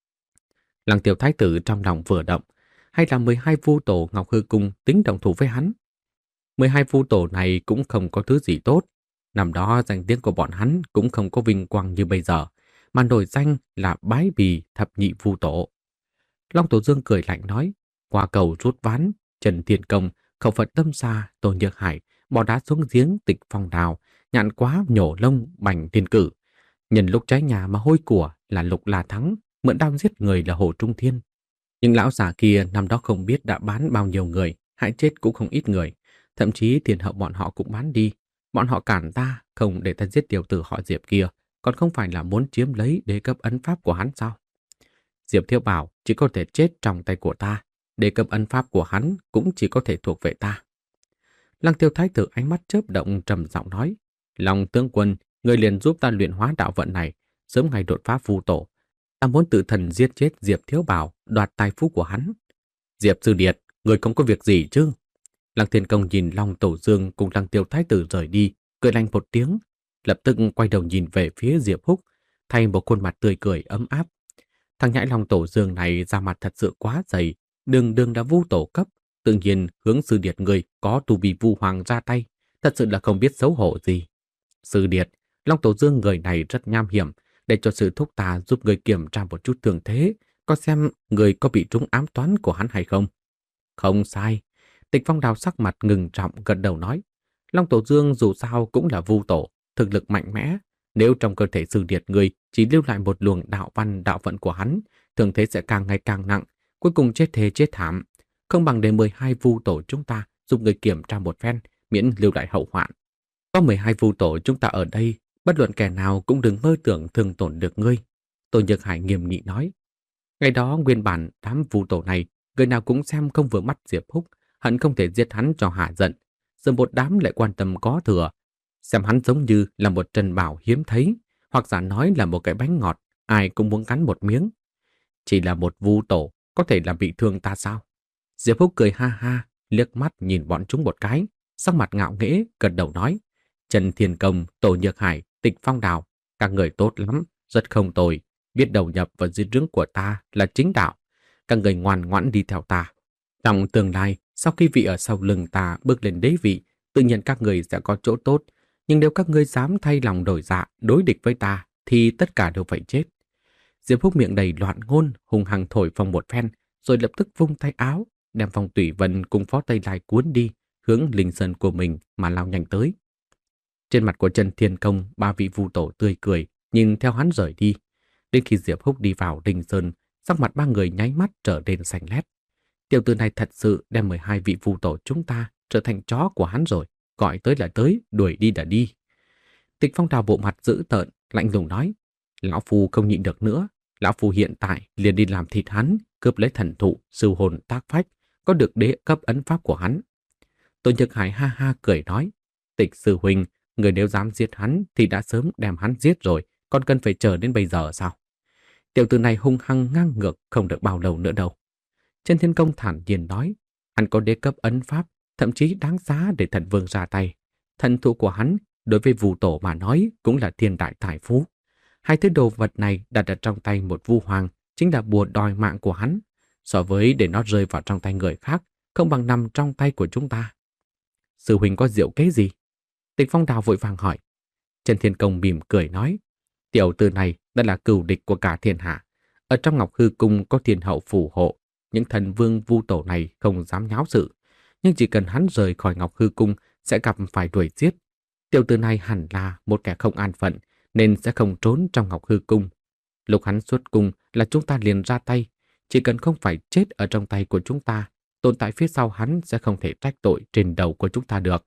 Lăng Tiêu Thái tử trong lòng vừa động, hay là mười hai vu tổ Ngọc Hư Cung tính đồng thủ với hắn? mười hai vu tổ này cũng không có thứ gì tốt. Năm đó danh tiếng của bọn hắn cũng không có vinh quang như bây giờ, mà nổi danh là bái bì thập nhị vu tổ. Long Tổ Dương cười lạnh nói, qua cầu rút ván, Trần Thiên Công, Khẩu Phật Tâm Sa, Tô Nhược Hải, bỏ đá xuống giếng Tịch Phong Đào, nhạn quá nhổ lông Bành Thiên Cử. Nhân lúc trái nhà mà hôi của là Lục La Thắng, mượn đao giết người là Hồ Trung Thiên. Nhưng lão già kia năm đó không biết đã bán bao nhiêu người, hại chết cũng không ít người. Thậm chí tiền hậu bọn họ cũng bán đi. Bọn họ cản ta, không để ta giết tiểu tử họ Diệp kia, còn không phải là muốn chiếm lấy đế cấp ấn pháp của hắn sao? Diệp Thiếu Bảo chỉ có thể chết trong tay của ta, đế cấp ấn pháp của hắn cũng chỉ có thể thuộc về ta. Lăng Tiêu Thái tử ánh mắt chớp động trầm giọng nói, Long tướng quân, người liền giúp ta luyện hóa đạo vận này, sớm ngày đột phá vu tổ. Ta muốn tự thần giết chết Diệp Thiếu Bảo, đoạt tài phú của hắn. Diệp Sư Điệt, người không có việc gì chứ? Lăng Thiên Công nhìn Long Tổ Dương cùng Lăng Tiêu Thái tử rời đi, cười lạnh một tiếng, lập tức quay đầu nhìn về phía Diệp Húc, thay một khuôn mặt tươi cười ấm áp. Thằng nhãi Long Tổ Dương này ra mặt thật sự quá dày, đường đường đã vu tổ cấp, tự nhiên hướng Sư Điệt người có tu vi vu hoàng ra tay, thật sự là không biết xấu hổ gì. Sư Điệt, Long Tổ Dương người này rất nham hiểm, để cho Sư Thúc ta giúp người kiểm tra một chút thường thế, có xem người có bị trúng ám toán của hắn hay không. Không sai. Tịch Phong Đào sắc mặt ngừng trọng gật đầu nói, Long Tổ Dương dù sao cũng là vu tổ, thực lực mạnh mẽ. Nếu trong cơ thể Sư Điệt người chỉ lưu lại một luồng đạo văn đạo vận của hắn, thường thế sẽ càng ngày càng nặng, cuối cùng chết thề chết thảm. Không bằng để mười hai vu tổ chúng ta giúp người kiểm tra một phen, miễn lưu lại hậu hoạn. Có mười hai vu tổ chúng ta ở đây, bất luận kẻ nào cũng đừng mơ tưởng thương tổn được ngươi. Tô Nhược Hải nghiêm nghị nói. Ngày đó nguyên bản đám vu tổ này, người nào cũng xem không vừa mắt Diệp Húc, hận không thể giết hắn cho hạ giận. Giờ một đám lại quan tâm có thừa, xem hắn giống như là một trân bảo hiếm thấy, hoặc giả nói là một cái bánh ngọt, ai cũng muốn cắn một miếng. Chỉ là một vu tổ, có thể làm bị thương ta sao? Diệp Húc cười ha ha, liếc mắt nhìn bọn chúng một cái, sắc mặt ngạo nghễ, gật đầu nói. Trần Thiên Công, Tổ Nhược Hải, Tịch Phong Đào, các người tốt lắm, rất không tồi, biết đầu nhập vào dưới trướng của ta là chính đạo. Các người ngoan ngoãn đi theo ta. Trong tương lai, sau khi vị ở sau lưng ta bước lên đế vị, tự nhiên các người sẽ có chỗ tốt. Nhưng nếu các ngươi dám thay lòng đổi dạ, đối địch với ta, thì tất cả đều phải chết. Diệp Húc miệng đầy loạn ngôn, hùng hăng thổi phồng một phen, rồi lập tức vung tay áo, đem Phong Tủy Vân cùng Phó Tây Lai cuốn đi, hướng linh sơn của mình mà lao nhanh tới. Trên mặt của Trần Thiên Công, ba vị vu tổ tươi cười, nhìn theo hắn rời đi. Đến khi Diệp Húc đi vào linh sơn, sắc mặt ba người nháy mắt trở nên xanh lét. Tiểu tử này thật sự đem mười hai vị vu tổ chúng ta trở thành chó của hắn rồi, gọi tới là tới, đuổi đi là đi. Tịch Phong Đào bộ mặt dữ tợn, lạnh lùng nói, lão phu không nhịn được nữa, lão phu hiện tại liền đi làm thịt hắn, cướp lấy thần thụ, sư hồn tác phách, có được đế cấp ấn pháp của hắn. Tô Nhược Hải ha ha cười nói, Tịch sư huynh, người nếu dám giết hắn thì đã sớm đem hắn giết rồi, còn cần phải chờ đến bây giờ sao? Tiểu tử này hung hăng ngang ngược, không được bao lâu nữa đâu. Trần Thiên Công thản nhiên nói, hắn có đế cấp ấn pháp, thậm chí đáng giá để thần vương ra tay. Thần thụ của hắn, đối với vu tổ mà nói, cũng là thiên đại tài phú. Hai thứ đồ vật này đặt ở trong tay một vu hoàng, chính là bùa đòi mạng của hắn. So với để nó rơi vào trong tay người khác, không bằng nằm trong tay của chúng ta. Sư huynh có diệu kế gì? Tịch Phong Đào vội vàng hỏi. Trần Thiên Công mỉm cười nói, tiểu tử này đã là cừu địch của cả thiên hạ. Ở trong Ngọc Hư Cung có thiên hậu phù hộ, những thần vương vu tổ này không dám nháo sự. Nhưng chỉ cần hắn rời khỏi Ngọc Hư Cung sẽ gặp phải đuổi giết. Tiểu tử này hẳn là một kẻ không an phận, nên sẽ không trốn trong Ngọc Hư Cung. Lúc hắn xuất cung là chúng ta liền ra tay. Chỉ cần không phải chết ở trong tay của chúng ta, tồn tại phía sau hắn sẽ không thể trách tội trên đầu của chúng ta được.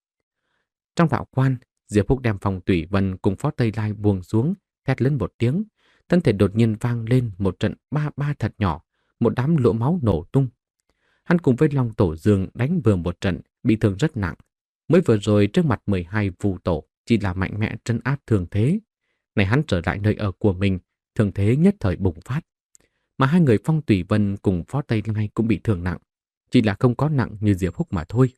Trong đạo quan, Diệp Húc đem Phong Tủy Vân cùng Phó Tây Lai buông xuống, thét lên một tiếng. Thân thể đột nhiên vang lên một trận ba ba thật nhỏ, một đám lỗ máu nổ tung. Hắn cùng với Long Tổ Dương đánh vừa một trận, bị thương rất nặng. Mới vừa rồi trước mặt mười hai vu tổ chỉ là mạnh mẽ trấn áp thương thế. Này hắn trở lại nơi ở của mình, thương thế nhất thời bùng phát. Mà hai người Phong Tủy Vân cùng Phó Tây Lai cũng bị thương nặng, chỉ là không có nặng như Diệp Húc mà thôi.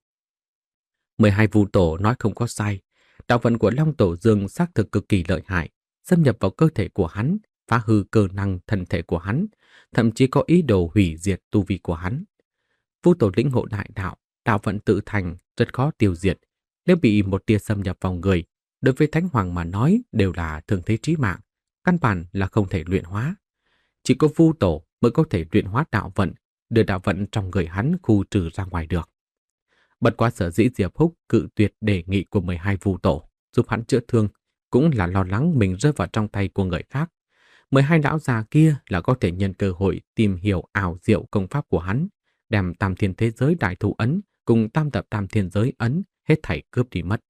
mười hai vu tổ nói không có sai, đạo vận của Long Tổ Dương xác thực cực kỳ lợi hại, xâm nhập vào cơ thể của hắn, phá hư cơ năng thân thể của hắn, thậm chí có ý đồ hủy diệt tu vi của hắn. Vu tổ lĩnh ngộ đại đạo, đạo vận tự thành, rất khó tiêu diệt. Nếu bị một tia xâm nhập vào người, đối với Thánh Hoàng mà nói đều là thương thế chí mạng, căn bản là không thể luyện hóa. Chỉ có vu tổ mới có thể luyện hóa đạo vận, đưa đạo vận trong người hắn khu trừ ra ngoài được. Bất quá sở dĩ Diệp Húc cự tuyệt đề nghị của mười hai vu tổ giúp hắn chữa thương, cũng là lo lắng mình rơi vào trong tay của người khác. mười hai lão già kia là có thể nhân cơ hội tìm hiểu ảo diệu công pháp của hắn, đem Tam Thiên Thế Giới Đại Thụ Ấn cùng Tam Tập Tam Thiên Giới Ấn hết thảy cướp đi mất.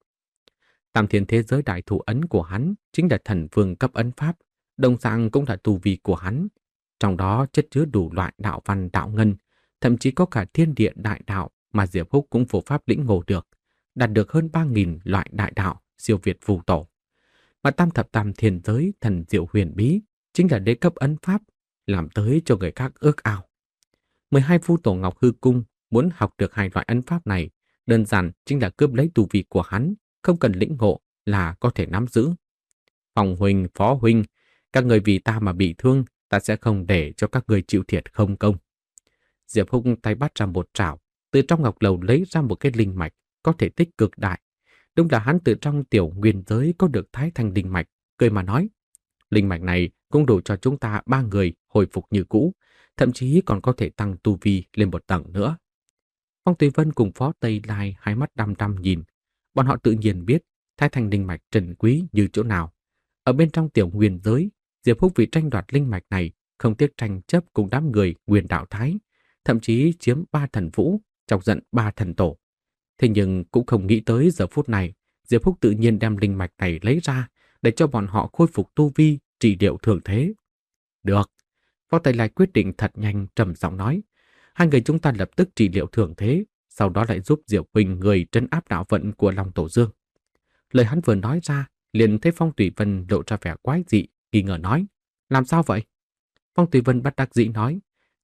Tam Thiên Thế Giới Đại Thụ Ấn của hắn chính là thần vương cấp ấn pháp, đồng dạng cũng là tu vi của hắn. Trong đó chất chứa đủ loại đạo văn đạo ngân, thậm chí có cả thiên địa đại đạo mà Diệp Húc cũng phổ pháp lĩnh ngộ được, đạt được hơn ba nghìn loại đại đạo siêu việt vu tổ. Mà Tam Thập Tam Thiên Giới thần diệu huyền bí chính là đế cấp ấn pháp, làm tới cho người khác ước ao. mười hai vu tổ Ngọc Hư Cung muốn học được hai loại ấn pháp này, đơn giản chính là cướp lấy tu vi của hắn, không cần lĩnh ngộ là có thể nắm giữ. Phong huynh, Phó huynh, các người vì ta mà bị thương, ta sẽ không để cho các người chịu thiệt không công. Diệp Húc tay bắt ra một trảo, từ trong ngọc lầu lấy ra một cái linh mạch có thể tích cực đại. Đúng là hắn từ trong tiểu nguyên giới có được thái thanh linh mạch, cười mà nói. Linh mạch này cũng đủ cho chúng ta ba người hồi phục như cũ, thậm chí còn có thể tăng tu vi lên một tầng nữa. Phong Tùy Vân cùng Phó Tây Lai hai mắt đăm đăm nhìn. Bọn họ tự nhiên biết thái thanh linh mạch trần quý như chỗ nào. Ở bên trong tiểu nguyên giới, Diệp Húc vì tranh đoạt linh mạch này không tiếc tranh chấp cùng đám người Nguyên Đạo Thái, thậm chí chiếm ba thần vũ, chọc giận ba thần tổ. Thế nhưng cũng không nghĩ tới giờ phút này, Diệp Húc tự nhiên đem linh mạch này lấy ra để cho bọn họ khôi phục tu vi, trị liệu thường thế. Được. Phó Tây Lai quyết định thật nhanh, trầm giọng nói. Hai người chúng ta lập tức trị liệu thường thế, sau đó lại giúp Diệp Huỳnh người trấn áp đạo vận của Long Tổ Dương. Lời hắn vừa nói ra, liền thấy Phong Tùy Vân lộ ra vẻ quái dị, nghi ngờ nói. Làm sao vậy? Phong Tùy Vân bất đắc dĩ nói.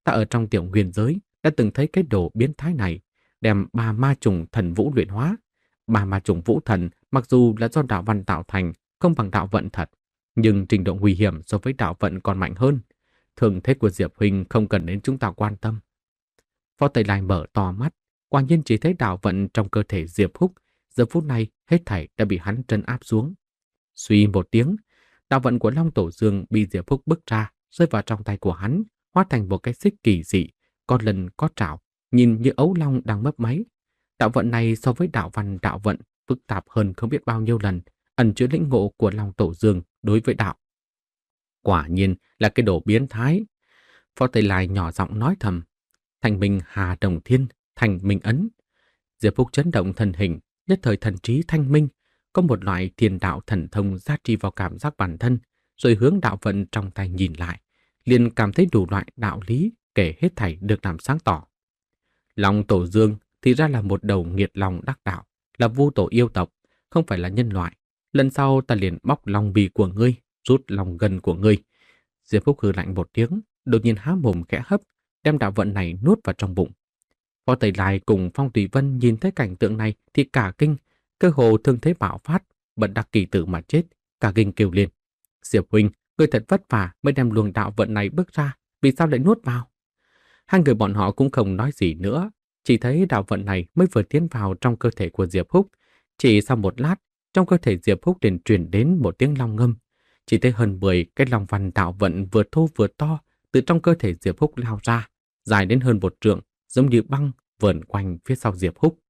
ta ở trong tiểu nguyên giới đã từng thấy cái đồ biến thái này, đem ba ma trùng thần vũ luyện hóa. Ba ma trùng vũ thần mặc dù là do đạo văn tạo thành, không bằng đạo vận thật, nhưng trình độ nguy hiểm so với đạo vận còn mạnh hơn. Thường thế của Diệp huynh không cần đến chúng ta quan tâm. Phó Tây Lai mở to mắt, quả nhiên chỉ thấy đạo vận trong cơ thể Diệp Húc, giờ phút này hết thảy đã bị hắn trấn áp xuống. Suy một tiếng, đạo vận của Long Tổ Dương bị Diệp Húc bức ra, rơi vào trong tay của hắn, hóa thành một cái xích kỳ dị, có lần có trảo, nhìn như ấu long đang mấp máy. Đạo vận này so với đạo văn đạo vận phức tạp hơn không biết bao nhiêu lần, ẩn chứa lĩnh ngộ của Long Tổ Dương đối với đạo. Quả nhiên là cái đồ biến thái. Phó Tây Lai nhỏ giọng nói thầm, thành minh hà đồng thiên, thành minh ấn. Diệp Phúc chấn động thân hình, nhất thời thần trí thanh minh, có một loại thiên đạo thần thông gia trì vào cảm giác bản thân, rồi hướng đạo vận trong tay nhìn lại, liền cảm thấy đủ loại đạo lý kể hết thảy được làm sáng tỏ. Long Tổ Dương thì ra là một đầu nghiệt long đắc đạo, là vu tổ yêu tộc, không phải là nhân loại. Lần sau ta liền bóc long bì của ngươi, rút lòng gân của ngươi. Diệp Phúc hừ lạnh một tiếng, đột nhiên há mồm khẽ hấp, đem đạo vận này nuốt vào trong bụng. Phó Tây Lai cùng Phong Tùy Vân nhìn thấy cảnh tượng này thì cả kinh, cơ hồ thương thế bạo phát, bận đắc kỳ tử mà chết, cả kinh kêu lên. Diệp huynh, ngươi thật vất vả mới đem luồng đạo vận này bước ra, vì sao lại nuốt vào? Hai người bọn họ cũng không nói gì nữa, chỉ thấy đạo vận này mới vừa tiến vào trong cơ thể của Diệp Húc. Chỉ sau một lát, trong cơ thể Diệp Húc liền truyền đến một tiếng long ngâm. Chỉ thấy hơn mười cái long văn đạo vận vừa thô vừa to từ trong cơ thể Diệp Húc lao ra, dài đến hơn một trượng, giống như băng vờn quanh phía sau Diệp Húc.